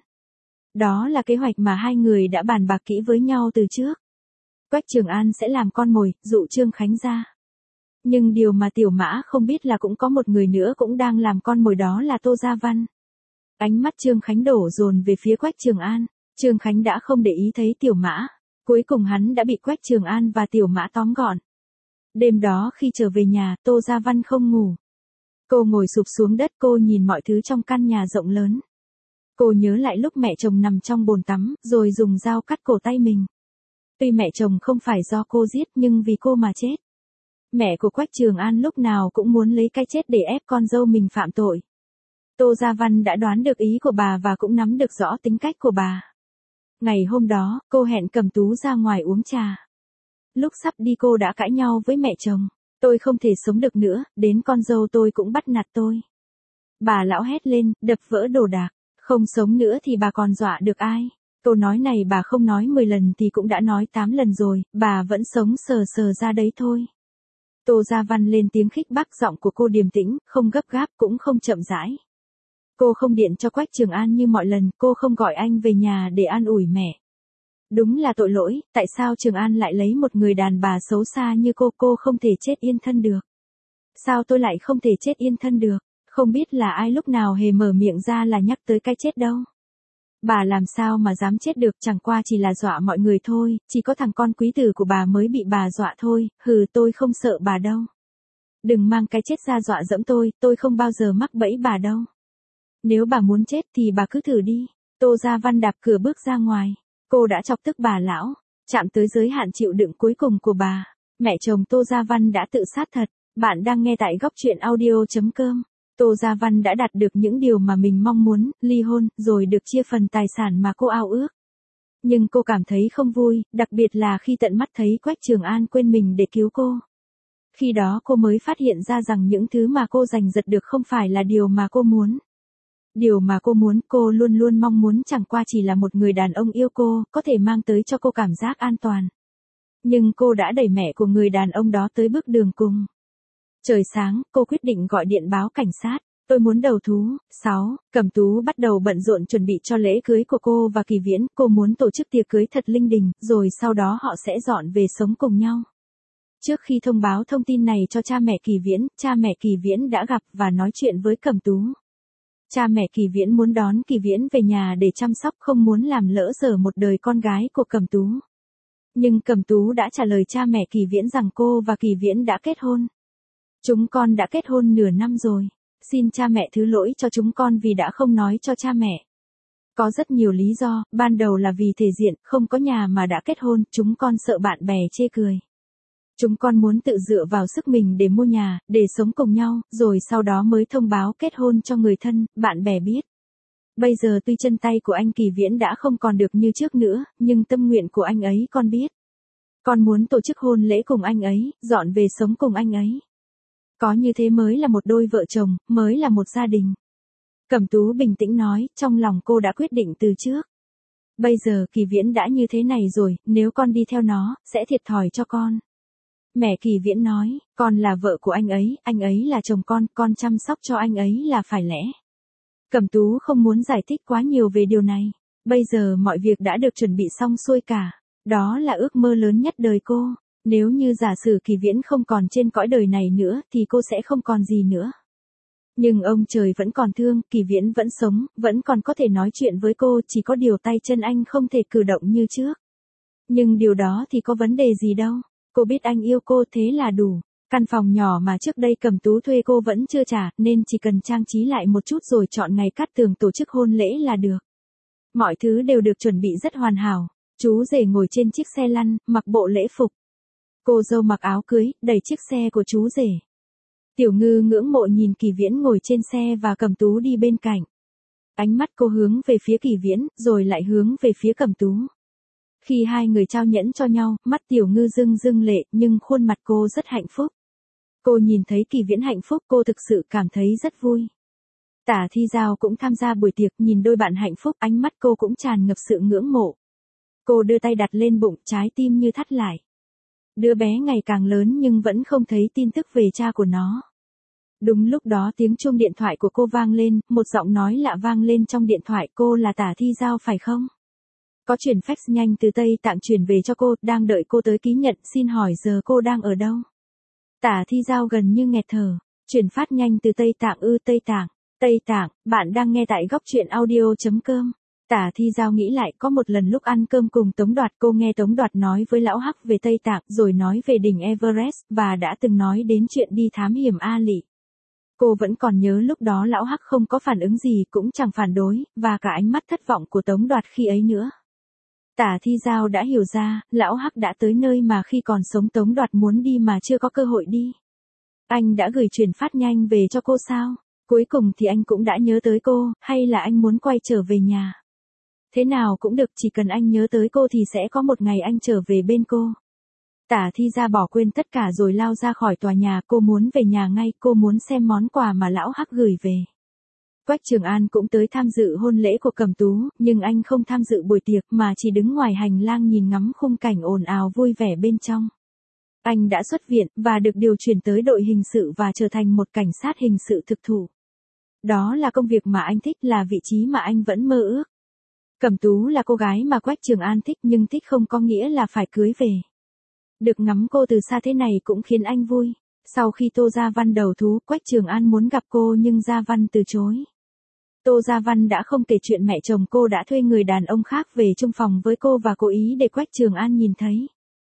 Đó là kế hoạch mà hai người đã bàn bạc kỹ với nhau từ trước. Quách Trường An sẽ làm con mồi, dụ Trương Khánh ra. Nhưng điều mà Tiểu Mã không biết là cũng có một người nữa cũng đang làm con mồi, đó là Tô Gia Văn. Ánh mắt Trương Khánh đổ dồn về phía Quách Trường An. Trương Khánh đã không để ý thấy Tiểu Mã. Cuối cùng hắn đã bị Quách Trường An và Tiểu Mã tóm gọn. Đêm đó khi trở về nhà, Tô Gia Văn không ngủ. Cô ngồi sụp xuống đất, cô nhìn mọi thứ trong căn nhà rộng lớn. Cô nhớ lại lúc mẹ chồng nằm trong bồn tắm, rồi dùng dao cắt cổ tay mình. Tuy mẹ chồng không phải do cô giết nhưng vì cô mà chết. Mẹ của Quách Trường An lúc nào cũng muốn lấy cái chết để ép con dâu mình phạm tội. Tô Gia Văn đã đoán được ý của bà và cũng nắm được rõ tính cách của bà. Ngày hôm đó, cô hẹn Cẩm Tú ra ngoài uống trà. Lúc sắp đi cô đã cãi nhau với mẹ chồng. Tôi không thể sống được nữa, đến con dâu tôi cũng bắt nạt tôi. Bà lão hét lên, đập vỡ đồ đạc. Không sống nữa thì bà còn dọa được ai? Câu nói này bà không nói mười lần thì cũng đã nói tám lần rồi, bà vẫn sống sờ sờ ra đấy thôi. Tô Gia Văn lên tiếng khích bác, giọng của cô điềm tĩnh, không gấp gáp cũng không chậm rãi. Cô không điện cho Quách Trường An như mọi lần, cô không gọi anh về nhà để an ủi mẹ. Đúng là tội lỗi, tại sao Trường An lại lấy một người đàn bà xấu xa như cô, cô không thể chết yên thân được. Sao tôi lại không thể chết yên thân được, không biết là ai lúc nào hề mở miệng ra là nhắc tới cái chết đâu. Bà làm sao mà dám chết được, chẳng qua chỉ là dọa mọi người thôi, chỉ có thằng con quý tử của bà mới bị bà dọa thôi, hừ tôi không sợ bà đâu. Đừng mang cái chết ra dọa dẫm tôi, tôi không bao giờ mắc bẫy bà đâu. Nếu bà muốn chết thì bà cứ thử đi. Tô Gia Văn đạp cửa bước ra ngoài. Cô đã chọc tức bà lão, chạm tới giới hạn chịu đựng cuối cùng của bà. Mẹ chồng Tô Gia Văn đã tự sát thật. Bạn đang nghe tại góc truyện audio chấm com. Tô Gia Văn đã đạt được những điều mà mình mong muốn, ly hôn, rồi được chia phần tài sản mà cô ao ước. Nhưng cô cảm thấy không vui, đặc biệt là khi tận mắt thấy Quách Trường An quên mình để cứu cô. Khi đó cô mới phát hiện ra rằng những thứ mà cô giành giật được không phải là điều mà cô muốn. Điều mà cô muốn, cô luôn luôn mong muốn chẳng qua chỉ là một người đàn ông yêu cô, có thể mang tới cho cô cảm giác an toàn. Nhưng cô đã đẩy mẹ của người đàn ông đó tới bước đường cùng. Trời sáng, cô quyết định gọi điện báo cảnh sát. Tôi muốn đầu thú. sáu. Cẩm Tú bắt đầu bận rộn chuẩn bị cho lễ cưới của cô và Kỳ Viễn. Cô muốn tổ chức tiệc cưới thật linh đình, rồi sau đó họ sẽ dọn về sống cùng nhau. Trước khi thông báo thông tin này cho cha mẹ Kỳ Viễn, cha mẹ Kỳ Viễn đã gặp và nói chuyện với Cẩm Tú. Cha mẹ Kỳ Viễn muốn đón Kỳ Viễn về nhà để chăm sóc, không muốn làm lỡ dở một đời con gái của Cẩm Tú. Nhưng Cẩm Tú đã trả lời cha mẹ Kỳ Viễn rằng cô và Kỳ Viễn đã kết hôn. Chúng con đã kết hôn nửa năm rồi. Xin cha mẹ thứ lỗi cho chúng con vì đã không nói cho cha mẹ. Có rất nhiều lý do, ban đầu là vì thể diện, không có nhà mà đã kết hôn, chúng con sợ bạn bè chê cười. Chúng con muốn tự dựa vào sức mình để mua nhà, để sống cùng nhau, rồi sau đó mới thông báo kết hôn cho người thân, bạn bè biết. Bây giờ tuy chân tay của anh Kỳ Viễn đã không còn được như trước nữa, nhưng tâm nguyện của anh ấy con biết. Con muốn tổ chức hôn lễ cùng anh ấy, dọn về sống cùng anh ấy. Có như thế mới là một đôi vợ chồng, mới là một gia đình. Cẩm Tú bình tĩnh nói, trong lòng cô đã quyết định từ trước. Bây giờ Kỳ Viễn đã như thế này rồi, nếu con đi theo nó, sẽ thiệt thòi cho con. Mẹ Kỳ Viễn nói, con là vợ của anh ấy, anh ấy là chồng con, con chăm sóc cho anh ấy là phải lẽ. Cẩm Tú không muốn giải thích quá nhiều về điều này. Bây giờ mọi việc đã được chuẩn bị xong xuôi cả. Đó là ước mơ lớn nhất đời cô. Nếu như giả sử Kỳ Viễn không còn trên cõi đời này nữa thì cô sẽ không còn gì nữa. Nhưng ông trời vẫn còn thương, Kỳ Viễn vẫn sống, vẫn còn có thể nói chuyện với cô, chỉ có điều tay chân anh không thể cử động như trước. Nhưng điều đó thì có vấn đề gì đâu. Cô biết anh yêu cô, thế là đủ. Căn phòng nhỏ mà trước đây Cẩm Tú thuê cô vẫn chưa trả, nên chỉ cần trang trí lại một chút rồi chọn ngày cát tường tổ chức hôn lễ là được. Mọi thứ đều được chuẩn bị rất hoàn hảo. Chú rể ngồi trên chiếc xe lăn, mặc bộ lễ phục. Cô dâu mặc áo cưới, đẩy chiếc xe của chú rể. Tiểu Ngư ngưỡng mộ nhìn Kỳ Viễn ngồi trên xe và Cẩm Tú đi bên cạnh. Ánh mắt cô hướng về phía Kỳ Viễn, rồi lại hướng về phía Cẩm Tú. Khi hai người trao nhẫn cho nhau, mắt Tiểu Ngư rưng rưng lệ, nhưng khuôn mặt cô rất hạnh phúc. Cô nhìn thấy Kỳ Viễn hạnh phúc, cô thực sự cảm thấy rất vui. Tả Thi Giao cũng tham gia buổi tiệc, nhìn đôi bạn hạnh phúc, ánh mắt cô cũng tràn ngập sự ngưỡng mộ. Cô đưa tay đặt lên bụng, trái tim như thắt lại. Đứa bé ngày càng lớn nhưng vẫn không thấy tin tức về cha của nó. Đúng lúc đó tiếng chuông điện thoại của cô vang lên, một giọng nói lạ vang lên trong điện thoại, cô là Tả Thi Giao phải không? Có chuyển fax nhanh từ Tây Tạng chuyển về cho cô, đang đợi cô tới ký nhận, xin hỏi giờ cô đang ở đâu? Tả Thi Giao gần như nghẹt thở, chuyển phát nhanh từ Tây Tạng ư? Tây Tạng, Tây Tạng, bạn đang nghe tại góc truyện audio.com. Tả Thi Giao nghĩ lại, có một lần lúc ăn cơm cùng Tống Đoạt, cô nghe Tống Đoạt nói với Lão Hắc về Tây Tạng, rồi nói về đỉnh Everest, và đã từng nói đến chuyện đi thám hiểm A Lị. Cô vẫn còn nhớ lúc đó Lão Hắc không có phản ứng gì, cũng chẳng phản đối, và cả ánh mắt thất vọng của Tống Đoạt khi ấy nữa. Tả Thi Giao đã hiểu ra, Lão Hắc đã tới nơi mà khi còn sống Tống Đoạt muốn đi mà chưa có cơ hội đi. Anh đã gửi chuyển phát nhanh về cho cô sao? Cuối cùng thì anh cũng đã nhớ tới cô, hay là anh muốn quay trở về nhà? Thế nào cũng được, chỉ cần anh nhớ tới cô thì sẽ có một ngày anh trở về bên cô. Tả Thi Gia bỏ quên tất cả rồi lao ra khỏi tòa nhà, cô muốn về nhà ngay, cô muốn xem món quà mà Lão Hắc gửi về. Quách Trường An cũng tới tham dự hôn lễ của Cẩm Tú, nhưng anh không tham dự buổi tiệc mà chỉ đứng ngoài hành lang nhìn ngắm khung cảnh ồn ào vui vẻ bên trong. Anh đã xuất viện, và được điều chuyển tới đội hình sự và trở thành một cảnh sát hình sự thực thụ. Đó là công việc mà anh thích, là vị trí mà anh vẫn mơ ước. Cẩm Tú là cô gái mà Quách Trường An thích, nhưng thích không có nghĩa là phải cưới về. Được ngắm cô từ xa thế này cũng khiến anh vui. Sau khi Tô Gia Văn đầu thú, Quách Trường An muốn gặp cô nhưng Gia Văn từ chối. Tô Gia Văn đã không kể chuyện mẹ chồng cô đã thuê người đàn ông khác về chung phòng với cô và cố ý để Quách Trường An nhìn thấy.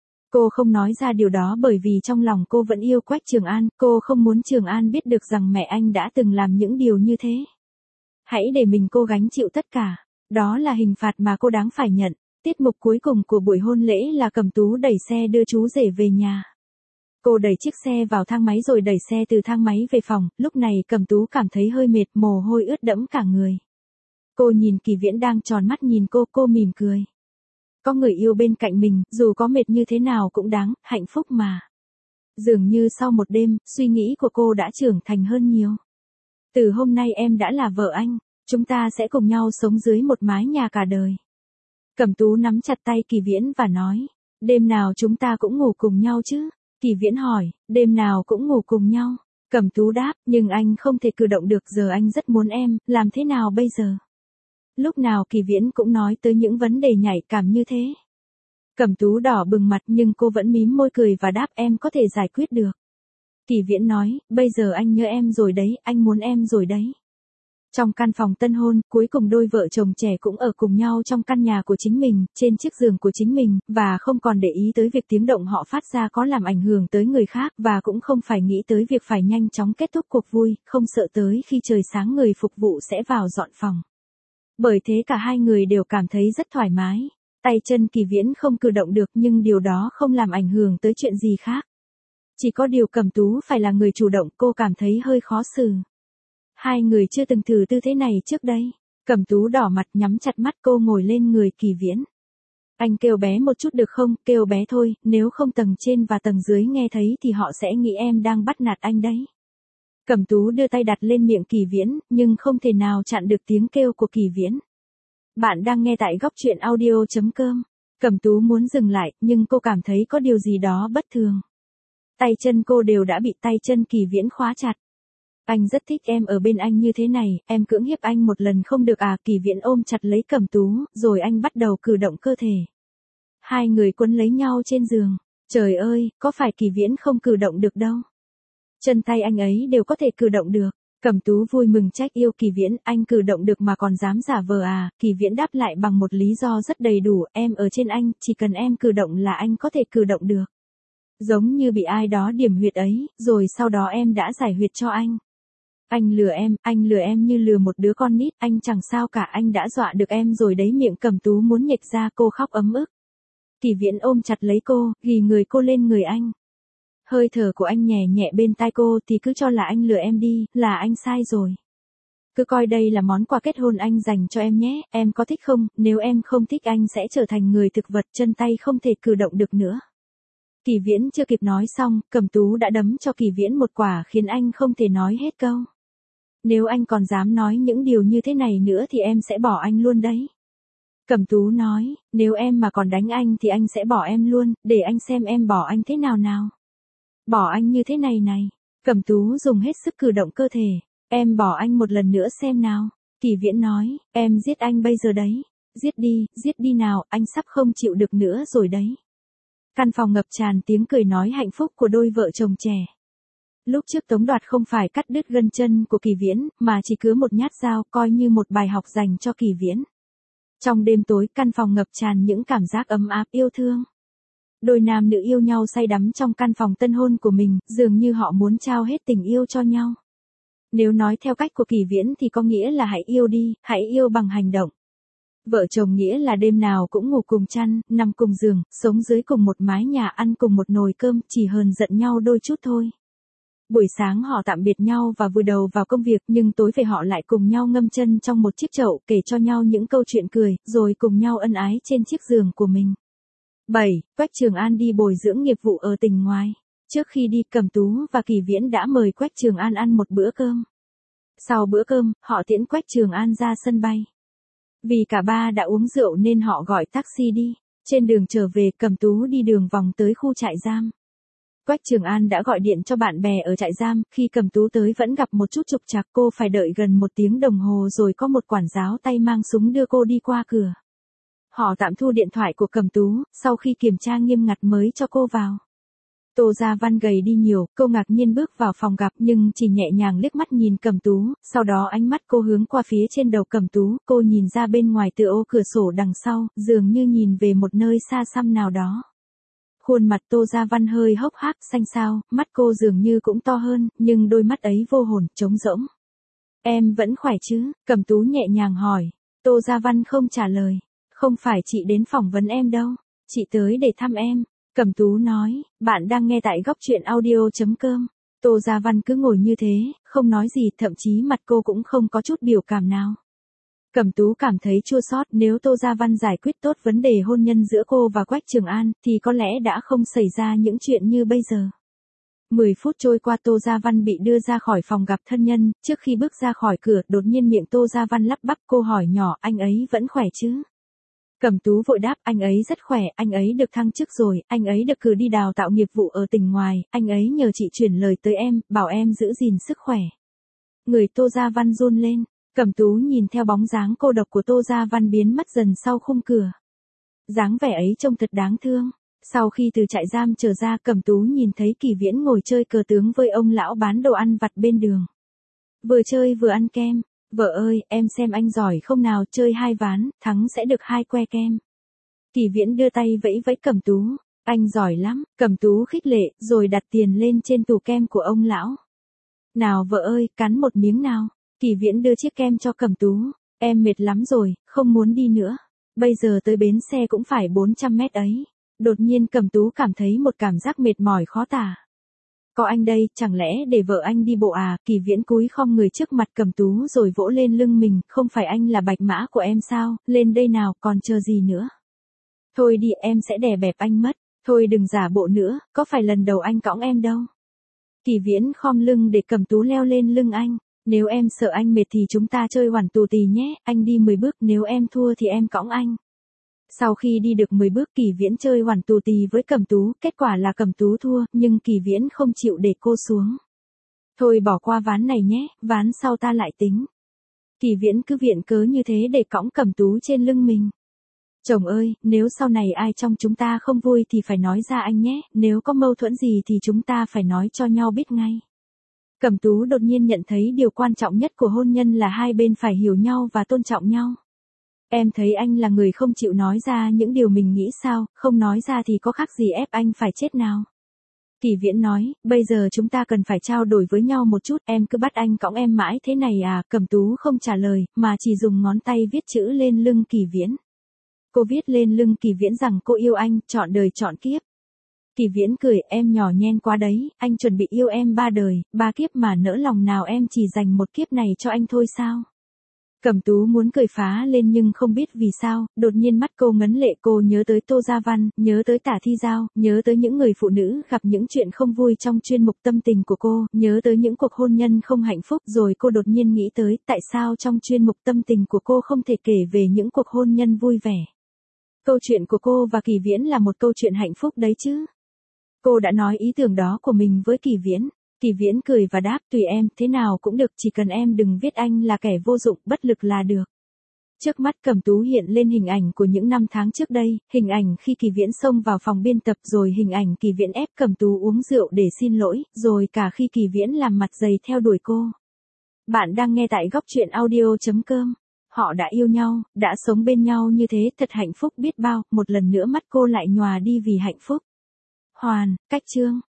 Cô không nói ra điều đó bởi vì trong lòng cô vẫn yêu Quách Trường An, cô không muốn Trường An biết được rằng mẹ anh đã từng làm những điều như thế. Hãy để mình cô gánh chịu tất cả, đó là hình phạt mà cô đáng phải nhận. Tiết mục cuối cùng của buổi hôn lễ là Cẩm Tú đẩy xe đưa chú rể về nhà. Cô đẩy chiếc xe vào thang máy rồi đẩy xe từ thang máy về phòng, lúc này Cẩm Tú cảm thấy hơi mệt, mồ hôi ướt đẫm cả người. Cô nhìn Kỳ Viễn đang tròn mắt nhìn cô, cô mỉm cười. Có người yêu bên cạnh mình, dù có mệt như thế nào cũng đáng, hạnh phúc mà. Dường như sau một đêm, suy nghĩ của cô đã trưởng thành hơn nhiều. Từ hôm nay em đã là vợ anh, chúng ta sẽ cùng nhau sống dưới một mái nhà cả đời. Cẩm Tú nắm chặt tay Kỳ Viễn và nói, đêm nào chúng ta cũng ngủ cùng nhau chứ? Kỳ Viễn hỏi, đêm nào cũng ngủ cùng nhau. Cẩm Tú đáp, nhưng anh không thể cử động được, giờ anh rất muốn em, làm thế nào bây giờ? Lúc nào Kỳ Viễn cũng nói tới những vấn đề nhạy cảm như thế. Cẩm Tú đỏ bừng mặt nhưng cô vẫn mím môi cười và đáp em có thể giải quyết được. Kỳ Viễn nói, bây giờ anh nhớ em rồi đấy, anh muốn em rồi đấy. Trong căn phòng tân hôn, cuối cùng đôi vợ chồng trẻ cũng ở cùng nhau trong căn nhà của chính mình, trên chiếc giường của chính mình, và không còn để ý tới việc tiếng động họ phát ra có làm ảnh hưởng tới người khác, và cũng không phải nghĩ tới việc phải nhanh chóng kết thúc cuộc vui, không sợ tới khi trời sáng người phục vụ sẽ vào dọn phòng. Bởi thế cả hai người đều cảm thấy rất thoải mái. Tay chân Kỳ Viễn không cử động được nhưng điều đó không làm ảnh hưởng tới chuyện gì khác. Chỉ có điều Cẩm Tú phải là người chủ động, cô cảm thấy hơi khó xử. Hai người chưa từng thử tư thế này trước đây. Cẩm Tú đỏ mặt nhắm chặt mắt, cô ngồi lên người Kỳ Viễn. Anh kêu bé một chút được không, kêu bé thôi, nếu không tầng trên và tầng dưới nghe thấy thì họ sẽ nghĩ em đang bắt nạt anh đấy. Cẩm Tú đưa tay đặt lên miệng Kỳ Viễn, nhưng không thể nào chặn được tiếng kêu của Kỳ Viễn. Bạn đang nghe tại góc truyện audio chấm com. Cẩm Tú muốn dừng lại, nhưng cô cảm thấy có điều gì đó bất thường. Tay chân cô đều đã bị tay chân Kỳ Viễn khóa chặt. Anh rất thích em ở bên anh như thế này, em cưỡng hiếp anh một lần không được à? Kỳ Viễn ôm chặt lấy Cẩm Tú, rồi anh bắt đầu cử động cơ thể. Hai người quấn lấy nhau trên giường. Trời ơi, có phải Kỳ Viễn không cử động được đâu. Chân tay anh ấy đều có thể cử động được. Cẩm Tú vui mừng trách yêu Kỳ Viễn, anh cử động được mà còn dám giả vờ à? Kỳ Viễn đáp lại bằng một lý do rất đầy đủ, em ở trên anh, chỉ cần em cử động là anh có thể cử động được. Giống như bị ai đó điểm huyệt ấy, rồi sau đó em đã giải huyệt cho anh. Anh lừa em, anh lừa em như lừa một đứa con nít, anh chẳng sao cả, anh đã dọa được em rồi đấy. Miệng Cẩm Tú muốn nhếch ra, cô khóc ấm ức. Kỳ Viễn ôm chặt lấy cô, ghì người cô lên người anh. Hơi thở của anh nhẹ nhẹ bên tai cô, thì cứ cho là anh lừa em đi, là anh sai rồi. Cứ coi đây là món quà kết hôn anh dành cho em nhé, em có thích không? Nếu em không thích anh sẽ trở thành người thực vật, chân tay không thể cử động được nữa. Kỳ Viễn chưa kịp nói xong, Cẩm Tú đã đấm cho Kỳ Viễn một quả khiến anh không thể nói hết câu. Nếu anh còn dám nói những điều như thế này nữa thì em sẽ bỏ anh luôn đấy. Cẩm Tú nói, nếu em mà còn đánh anh thì anh sẽ bỏ em luôn, để anh xem em bỏ anh thế nào nào. Bỏ anh như thế này này. Cẩm Tú dùng hết sức cử động cơ thể. Em bỏ anh một lần nữa xem nào. Kỳ Viễn nói, em giết anh bây giờ đấy. Giết đi, giết đi nào, anh sắp không chịu được nữa rồi đấy. Căn phòng ngập tràn tiếng cười nói hạnh phúc của đôi vợ chồng trẻ. Lúc trước Tống Đoạt không phải cắt đứt gân chân của Kỳ Viễn, mà chỉ cứa một nhát dao, coi như một bài học dành cho Kỳ Viễn. Trong đêm tối, căn phòng ngập tràn những cảm giác ấm áp yêu thương. Đôi nam nữ yêu nhau say đắm trong căn phòng tân hôn của mình, dường như họ muốn trao hết tình yêu cho nhau. Nếu nói theo cách của Kỳ Viễn thì có nghĩa là hãy yêu đi, hãy yêu bằng hành động. Vợ chồng nghĩa là đêm nào cũng ngủ cùng chăn, nằm cùng giường, sống dưới cùng một mái nhà, ăn cùng một nồi cơm, chỉ hờn giận nhau đôi chút thôi. Buổi sáng họ tạm biệt nhau và vùi đầu vào công việc, nhưng tối về họ lại cùng nhau ngâm chân trong một chiếc chậu, kể cho nhau những câu chuyện cười, rồi cùng nhau ân ái trên chiếc giường của mình. bảy. Quách Trường An đi bồi dưỡng nghiệp vụ ở tỉnh ngoài. Trước khi đi, Cẩm Tú và Kỳ Viễn đã mời Quách Trường An ăn một bữa cơm. Sau bữa cơm, họ tiễn Quách Trường An ra sân bay. Vì cả ba đã uống rượu nên họ gọi taxi đi. Trên đường trở về, Cẩm Tú đi đường vòng tới khu trại giam. Quách Trường An đã gọi điện cho bạn bè ở trại giam, khi Cẩm Tú tới vẫn gặp một chút trục trặc, cô phải đợi gần một tiếng đồng hồ rồi có một quản giáo tay mang súng đưa cô đi qua cửa. Họ tạm thu điện thoại của Cẩm Tú, sau khi kiểm tra nghiêm ngặt mới cho cô vào. Tô Gia Văn gầy đi nhiều, cô ngạc nhiên bước vào phòng gặp nhưng chỉ nhẹ nhàng liếc mắt nhìn Cẩm Tú, sau đó ánh mắt cô hướng qua phía trên đầu Cẩm Tú, cô nhìn ra bên ngoài từ ô cửa sổ đằng sau, dường như nhìn về một nơi xa xăm nào đó. Khuôn mặt Tô Gia Văn hơi hốc hác, xanh xao, mắt cô dường như cũng to hơn, nhưng đôi mắt ấy vô hồn, trống rỗng. Em vẫn khỏe chứ? Cẩm Tú nhẹ nhàng hỏi. Tô Gia Văn không trả lời. Không phải chị đến phỏng vấn em đâu, chị tới để thăm em. Cẩm Tú nói, bạn đang nghe tại góc truyện audio.com. Tô Gia Văn cứ ngồi như thế, không nói gì, thậm chí mặt cô cũng không có chút biểu cảm nào. Cẩm Tú cảm thấy chua xót, nếu Tô Gia Văn giải quyết tốt vấn đề hôn nhân giữa cô và Quách Trường An, thì có lẽ đã không xảy ra những chuyện như bây giờ. Mười phút trôi qua, Tô Gia Văn bị đưa ra khỏi phòng gặp thân nhân, trước khi bước ra khỏi cửa, đột nhiên miệng Tô Gia Văn lắp bắp, cô hỏi nhỏ, anh ấy vẫn khỏe chứ? Cẩm Tú vội đáp, anh ấy rất khỏe, anh ấy được thăng chức rồi, anh ấy được cử đi đào tạo nghiệp vụ ở tỉnh ngoài, anh ấy nhờ chị chuyển lời tới em, bảo em giữ gìn sức khỏe. Người Tô Gia Văn run lên, Cẩm Tú nhìn theo bóng dáng cô độc của Tô Gia Văn biến mất dần sau khung cửa. Dáng vẻ ấy trông thật đáng thương. Sau khi từ trại giam trở ra, Cẩm Tú nhìn thấy Kỳ Viễn ngồi chơi cờ tướng với ông lão bán đồ ăn vặt bên đường. Vừa chơi vừa ăn kem. Vợ ơi, em xem anh giỏi không nào, chơi hai ván, thắng sẽ được hai que kem. Kỳ Viễn đưa tay vẫy vẫy Cẩm Tú. Anh giỏi lắm, Cẩm Tú khích lệ, rồi đặt tiền lên trên tủ kem của ông lão. Nào vợ ơi, cắn một miếng nào. Kỳ Viễn đưa chiếc kem cho Cẩm Tú. Em mệt lắm rồi, không muốn đi nữa. Bây giờ tới bến xe cũng phải bốn trăm mét ấy. Đột nhiên Cẩm Tú cảm thấy một cảm giác mệt mỏi khó tả. Có anh đây, chẳng lẽ để vợ anh đi bộ à? Kỳ Viễn cúi khom người trước mặt Cẩm Tú rồi vỗ lên lưng mình, không phải anh là bạch mã của em sao, lên đây nào, còn chờ gì nữa. Thôi đi, em sẽ đè bẹp anh mất, thôi đừng giả bộ nữa, có phải lần đầu anh cõng em đâu. Kỳ Viễn khom lưng để Cẩm Tú leo lên lưng anh, nếu em sợ anh mệt thì chúng ta chơi oằn tù tì nhé, anh đi mười bước, nếu em thua thì em cõng anh. Sau khi đi được mười bước, Kỳ Viễn chơi oằn tù tì với Cẩm Tú, kết quả là Cẩm Tú thua, nhưng Kỳ Viễn không chịu để cô xuống. Thôi bỏ qua ván này nhé, ván sau ta lại tính. Kỳ Viễn cứ viện cớ như thế để cõng Cẩm Tú trên lưng mình. Chồng ơi, nếu sau này ai trong chúng ta không vui thì phải nói ra anh nhé, nếu có mâu thuẫn gì thì chúng ta phải nói cho nhau biết ngay. Cẩm Tú đột nhiên nhận thấy điều quan trọng nhất của hôn nhân là hai bên phải hiểu nhau và tôn trọng nhau. Em thấy anh là người không chịu nói ra những điều mình nghĩ sao, không nói ra thì có khác gì ép anh phải chết nào. Kỳ Viễn nói, bây giờ chúng ta cần phải trao đổi với nhau một chút, em cứ bắt anh cõng em mãi thế này à? Cẩm Tú không trả lời, mà chỉ dùng ngón tay viết chữ lên lưng Kỳ Viễn. Cô viết lên lưng Kỳ Viễn rằng cô yêu anh, trọn đời trọn kiếp. Kỳ Viễn cười, em nhỏ nhen quá đấy, anh chuẩn bị yêu em ba đời, ba kiếp mà nỡ lòng nào em chỉ dành một kiếp này cho anh thôi sao? Cẩm Tú muốn cười phá lên nhưng không biết vì sao, đột nhiên mắt cô ngấn lệ, cô nhớ tới Tô Gia Văn, nhớ tới Tả Thi Giao, nhớ tới những người phụ nữ gặp những chuyện không vui trong chuyên mục tâm tình của cô, nhớ tới những cuộc hôn nhân không hạnh phúc, rồi cô đột nhiên nghĩ tới tại sao trong chuyên mục tâm tình của cô không thể kể về những cuộc hôn nhân vui vẻ. Câu chuyện của cô và Kỳ Viễn là một câu chuyện hạnh phúc đấy chứ. Cô đã nói ý tưởng đó của mình với Kỳ Viễn. Kỳ Viễn cười và đáp, tùy em, thế nào cũng được, chỉ cần em đừng viết anh là kẻ vô dụng, bất lực là được. Trước mắt Cẩm Tú hiện lên hình ảnh của những năm tháng trước đây, hình ảnh khi Kỳ Viễn xông vào phòng biên tập, rồi hình ảnh Kỳ Viễn ép Cẩm Tú uống rượu để xin lỗi, rồi cả khi Kỳ Viễn làm mặt dày theo đuổi cô. Bạn đang nghe tại góc truyện audio.com. Họ đã yêu nhau, đã sống bên nhau như thế, thật hạnh phúc biết bao, một lần nữa mắt cô lại nhòa đi vì hạnh phúc. Hoàn, Cách Chương.